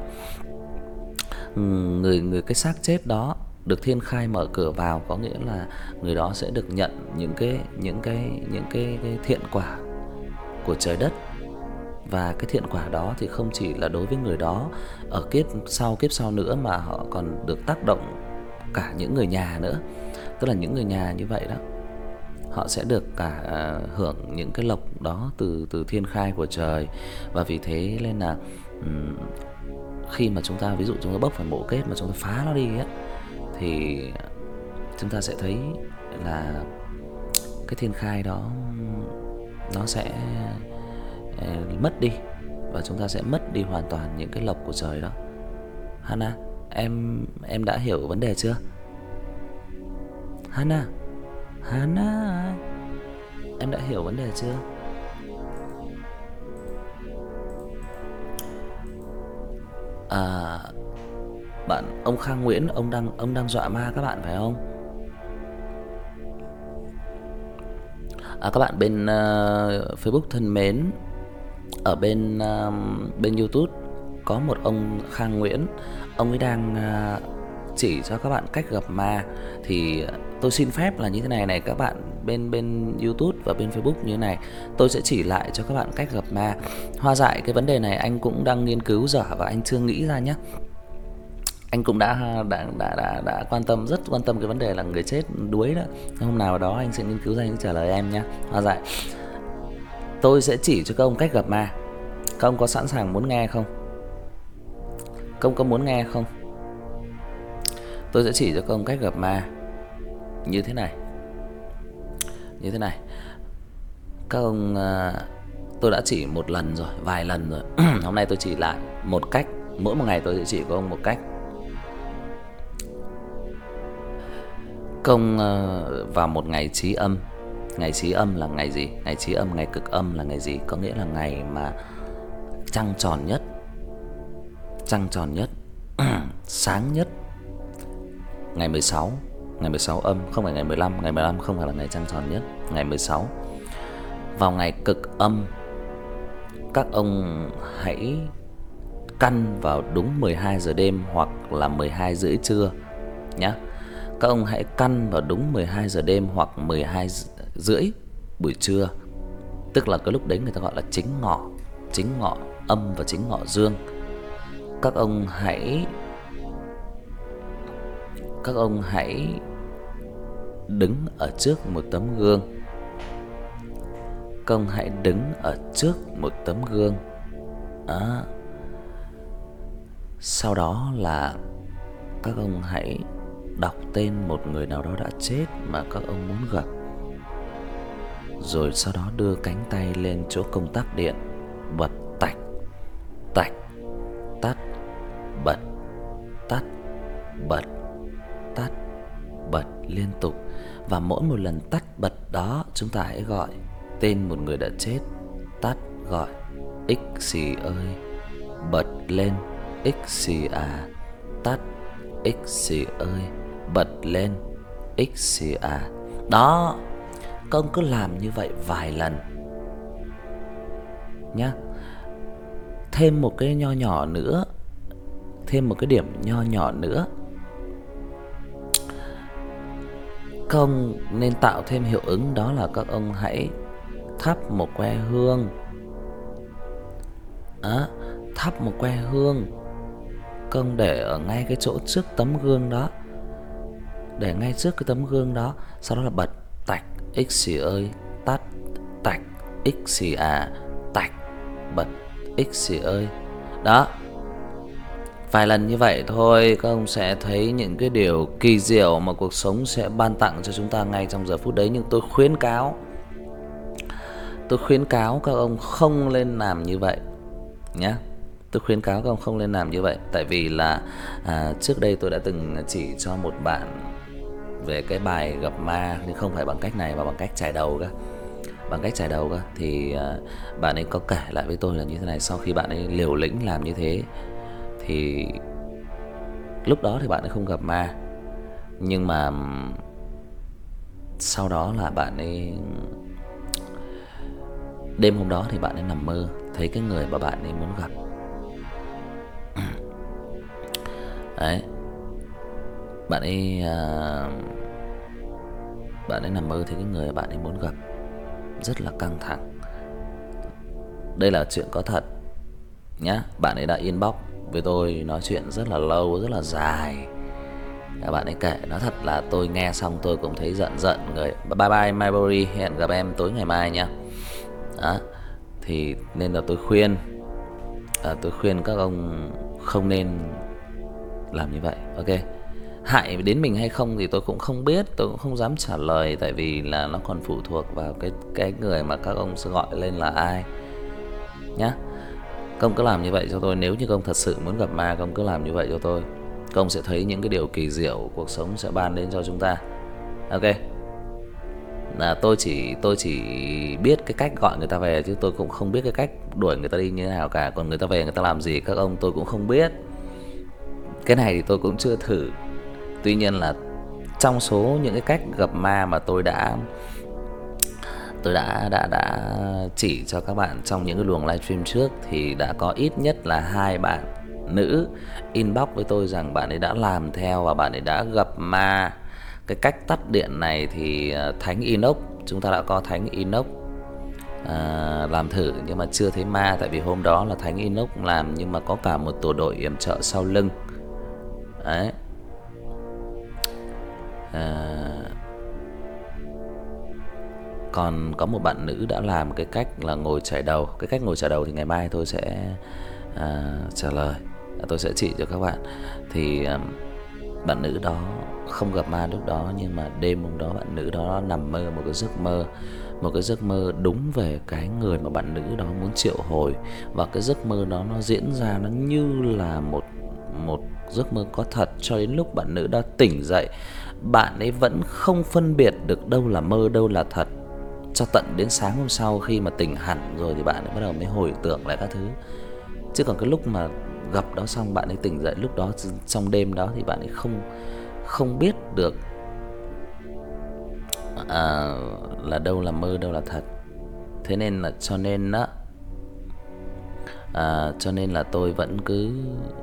Người người cái xác chết đó được thiên khai mở cửa vào, có nghĩa là người đó sẽ được nhận những cái những cái những cái, cái thiện quả của trời đất. Và cái thiện quả đó thì không chỉ là đối với người đó ở kiếp sau kiếp sau nữa, mà họ còn được tác động cả những người nhà nữa. Tức là những người nhà như vậy đó, họ sẽ được cả uh, hưởng những cái lộc đó từ từ thiên khai của trời. Và vì thế nên là um, khi mà chúng ta, ví dụ chúng ta bốc phải mộ kết mà chúng ta phá nó đi á, thì chúng ta sẽ thấy là cái thiên khai đó nó sẽ uh, mất đi, và chúng ta sẽ mất đi hoàn toàn những cái lộc của trời đó. Hana, em em đã hiểu vấn đề chưa? Hana, Hana, em đã hiểu vấn đề chưa? À, bạn ông Khang Nguyễn, ông đang ông đang dọa ma các bạn phải không? À, các bạn bên uh, Facebook thân mến, ở bên uh, bên YouTube có một ông Khang Nguyễn, ông ấy đang uh, chỉ cho các bạn cách gặp ma. Thì tôi xin phép là như thế này này, các bạn bên bên YouTube và bên Facebook như thế này, tôi sẽ chỉ lại cho các bạn cách gặp ma. Hoa dại, cái vấn đề này anh cũng đang nghiên cứu dở và anh chưa nghĩ ra nhé. Anh cũng đã đã đã đã đã quan tâm, rất quan tâm cái vấn đề là người chết đuối đó. Hôm nào đó anh sẽ nghiên cứu ra, anh trả lời em nhé. Hoa dại, tôi sẽ chỉ cho các ông cách gặp ma. Các ông có sẵn sàng muốn nghe không? Các ông có muốn nghe không? Tôi sẽ chỉ cho các ông cách gặp ma như thế này. Như thế này. Các ông, tôi đã chỉ một lần rồi, vài lần rồi. Hôm nay tôi chỉ lại một cách. Mỗi một ngày tôi sẽ chỉ các ông một cách. Các ông vào một ngày chí âm. Ngày chí âm là ngày gì? Ngày chí âm, ngày cực âm là ngày gì? Có nghĩa là ngày mà trăng tròn nhất. Trăng tròn nhất, sáng nhất. Ngày mười sáu, ngày mười sáu âm, không phải ngày mười lăm, ngày mười lăm không phải là ngày trăng tròn nhất, ngày mười sáu. Vào ngày cực âm, các ông hãy căn vào đúng mười hai giờ đêm hoặc là mười hai rưỡi trưa nhá. Các ông hãy căn vào đúng mười hai giờ đêm hoặc mười hai rưỡi buổi trưa. Tức là cái lúc đấy người ta gọi là chính ngọ, chính ngọ âm và chính ngọ dương. Các ông hãy Các ông hãy đứng ở trước một tấm gương. Các ông hãy đứng ở trước một tấm gương. Đó. Sau đó là các ông hãy đọc tên một người nào đó đã chết mà các ông muốn gặp. rồi sau đó đưa cánh tay lên chỗ công tắc điện, bật tạch, tạch, tắt, bật, tắt, bật, tắt, bật liên tục. Và mỗi một lần tắt bật đó, chúng ta hãy gọi tên một người đã chết. Tắt gọi X xì ơi, bật lên X xì à, tắt X xì ơi, bật lên X xì à. Đó, các ông cứ làm như vậy vài lần nhá. Thêm một cái nho nhỏ nữa, thêm một cái điểm nho nhỏ nữa, các ông nên tạo thêm hiệu ứng, đó là các ông hãy thắp một que hương. Đó, thắp một que hương, các ông để ở ngay cái chỗ trước tấm gương đó, để ngay trước cái tấm gương đó. Sau đó là bật tạch X xì ơi, tắt tạch X xì à, tạch bật X xì ơi. Đó, vài lần như vậy thôi, các ông sẽ thấy những cái điều kỳ diệu mà cuộc sống sẽ ban tặng cho chúng ta ngay trong giờ phút đấy. Nhưng tôi khuyến cáo, tôi khuyến cáo các ông không nên làm như vậy nhé. Tôi khuyến cáo các ông không nên làm như vậy. Tại vì là à, trước đây tôi đã từng chỉ cho một bạn về cái bài gặp ma, nhưng không phải bằng cách này mà bằng cách chải đầu cơ. Bằng cách chải đầu cơ thì à, bạn ấy có kể lại với tôi là như thế này. Sau khi bạn ấy liều lĩnh làm như thế thì lúc đó thì bạn ấy không gặp ma, nhưng mà sau đó là bạn ấy, đêm hôm đó thì bạn ấy nằm mơ thấy cái người mà bạn ấy muốn gặp. Đấy, bạn ấy à, bạn ấy nằm mơ thấy cái người bạn ấy muốn gặp, rất là căng thẳng. Đây là chuyện có thật nhá. Bạn ấy đã inbox với tôi nói chuyện rất là lâu, rất là dài. Bạn ấy kể, nói thật là tôi nghe xong tôi cũng thấy giận giận người. Bye bye Myberry, hẹn gặp em tối ngày mai nha. Đó, thì nên là tôi khuyên à, tôi khuyên các ông không nên làm như vậy. Ok, hại đến mình hay không thì tôi cũng không biết, tôi cũng không dám trả lời, tại vì là nó còn phụ thuộc vào cái cái người mà các ông sẽ gọi lên là ai nhá. Các ông cứ làm như vậy cho tôi. Nếu như các ông thật sự muốn gặp ma, các ông cứ làm như vậy cho tôi. Các ông sẽ thấy những cái điều kỳ diệu cuộc sống sẽ ban đến cho chúng ta. Ok, là tôi chỉ tôi chỉ biết cái cách gọi người ta về, chứ tôi cũng không biết cái cách đuổi người ta đi như thế nào cả. Còn người ta về người ta làm gì các ông tôi cũng không biết. Cái này thì tôi cũng chưa thử. Tuy nhiên là trong số những cái cách gặp ma mà tôi đã tôi đã đã đã chỉ cho các bạn trong những cái luồng livestream trước, thì đã có ít nhất là hai bạn nữ inbox với tôi rằng bạn ấy đã làm theo và bạn ấy đã gặp ma. Cái cách tắt điện này thì Thánh Inox, chúng ta đã có Thánh Inox à, làm thử nhưng mà chưa thấy ma. Tại vì hôm đó là Thánh Inox làm nhưng mà có cả một tổ đội yểm trợ sau lưng. Đấy. À, còn có một bạn nữ đã làm cái cách là ngồi chải đầu. Cái cách ngồi chải đầu thì ngày mai tôi sẽ à, trả lời, tôi sẽ chỉ cho các bạn. Thì à, bạn nữ đó không gặp ma lúc đó, nhưng mà đêm hôm đó bạn nữ đó nằm mơ một cái giấc mơ, một cái giấc mơ đúng về cái người mà bạn nữ đó muốn triệu hồi. Và cái giấc mơ đó nó diễn ra nó như là một một giấc mơ có thật, cho đến lúc bạn nữ đã tỉnh dậy, bạn ấy vẫn không phân biệt được đâu là mơ đâu là thật. Cho tận đến sáng hôm sau khi mà tỉnh hẳn rồi thì bạn ấy bắt đầu mới hồi tưởng lại các thứ. Chứ còn cái lúc mà gặp đó xong bạn ấy tỉnh dậy lúc đó trong đêm đó thì bạn ấy không không biết được à, là đâu là mơ đâu là thật. Thế nên là cho nên đó à, cho nên là tôi vẫn cứ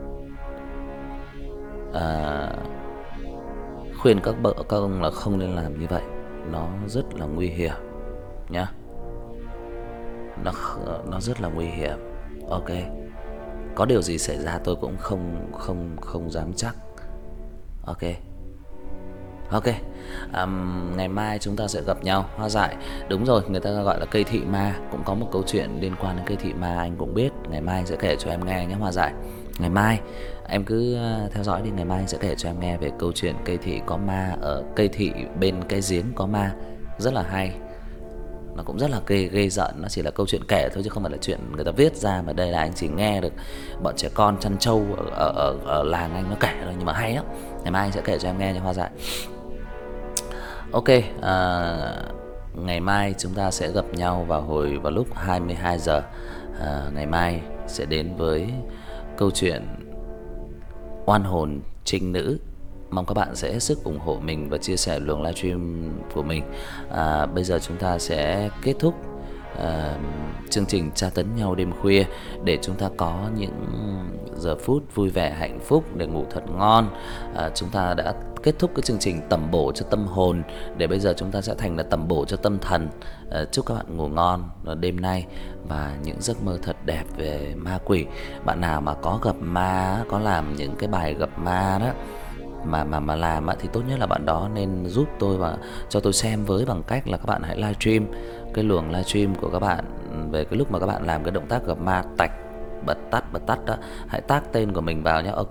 à, khuyên các bậc các ông là không nên làm như vậy. Nó rất là nguy hiểm nhá. Nó nó rất là nguy hiểm. Ok, có điều gì xảy ra tôi cũng không không không dám chắc. Ok. Ok. Um, ngày mai chúng ta sẽ gặp nhau. Hoa dại, đúng rồi, người ta gọi là cây thị ma. Cũng có một câu chuyện liên quan đến cây thị ma anh cũng biết. Ngày mai sẽ kể cho em nghe nhé Hoa dại. Ngày mai em cứ theo dõi đi, ngày mai anh sẽ kể cho em nghe về câu chuyện cây thị có ma, ở cây thị bên cái giếng có ma, rất là hay. nó cũng rất là ghê ghê rợn, nó chỉ là câu chuyện kể thôi chứ không phải là chuyện người ta viết ra, mà đây là anh chỉ nghe được bọn trẻ con chăn trâu ở ở ở, ở làng anh nó kể thôi, nhưng mà hay lắm. Ngày mai anh sẽ kể cho em nghe cho Hoa Dại. Ok, à, ngày mai chúng ta sẽ gặp nhau vào hồi vào lúc hai mươi hai giờ. À, ngày mai sẽ đến với câu chuyện oan hồn trinh nữ. Mong các bạn sẽ hết sức ủng hộ mình và chia sẻ luồng livestream của mình. À, bây giờ chúng ta sẽ kết thúc à, chương trình tra tấn nhau đêm khuya để chúng ta có những giờ phút vui vẻ hạnh phúc để ngủ thật ngon. À, chúng ta đã kết thúc cái chương trình tẩm bổ cho tâm hồn, để bây giờ chúng ta sẽ thành là tẩm bổ cho tâm thần. À, chúc các bạn ngủ ngon đêm nay và những giấc mơ thật đẹp về ma quỷ. Bạn nào mà có gặp ma, có làm những cái bài gặp ma đó mà mà mà làm thì tốt nhất là bạn đó nên giúp tôi và cho tôi xem với, bằng cách là các bạn hãy livestream cái luồng livestream của các bạn về cái lúc mà các bạn làm cái động tác gặp ma, tạch bật tắt bật tắt đó, hãy tag tên của mình vào nhé. Ok.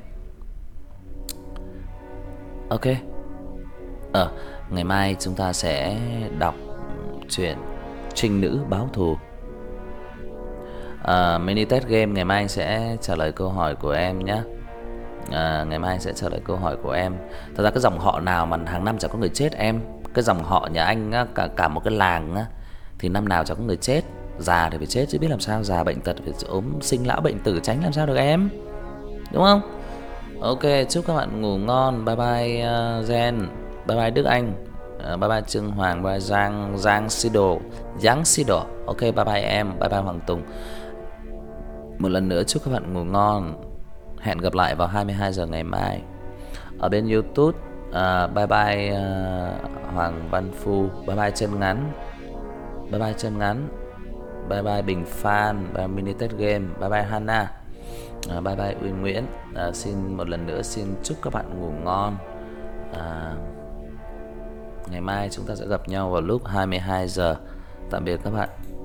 Ok. Ờ, ngày mai chúng ta sẽ đọc chuyện Trinh nữ báo thù. À, mini test game ngày mai anh sẽ trả lời câu hỏi của em nhé. À, ngày mai sẽ trả lời câu hỏi của em. Thật ra cái dòng họ nào mà hàng năm chẳng có người chết em. Cái dòng họ nhà anh á, cả cả một cái làng á, thì năm nào chẳng có người chết. Già thì phải chết chứ biết làm sao, già bệnh tật phải ốm sinh lão bệnh tử tránh làm sao được em. Đúng không? Ok, chúc các bạn ngủ ngon. Bye bye uh, Gen. Bye bye Đức Anh. Uh, bye bye Trương Hoàng, bye bye Giang Giang Sido, Giang Sido. Ok, bye bye em, bye bye Hoàng Tùng. Một lần nữa chúc các bạn ngủ ngon. Hẹn gặp lại vào hai mươi hai giờ ngày mai. Ở bên YouTube, uh, bye bye uh, Hoàng Văn Phu, bye bye Chân Ngắn, bye bye Chân Ngắn, bye bye Bình Phan, bye bye Mini Test Game, bye bye Hana, uh, bye bye Uyên Nguyễn. Uh, xin một lần nữa xin chúc các bạn ngủ ngon. Uh, ngày mai chúng ta sẽ gặp nhau vào lúc hai mươi hai giờ. Tạm biệt các bạn.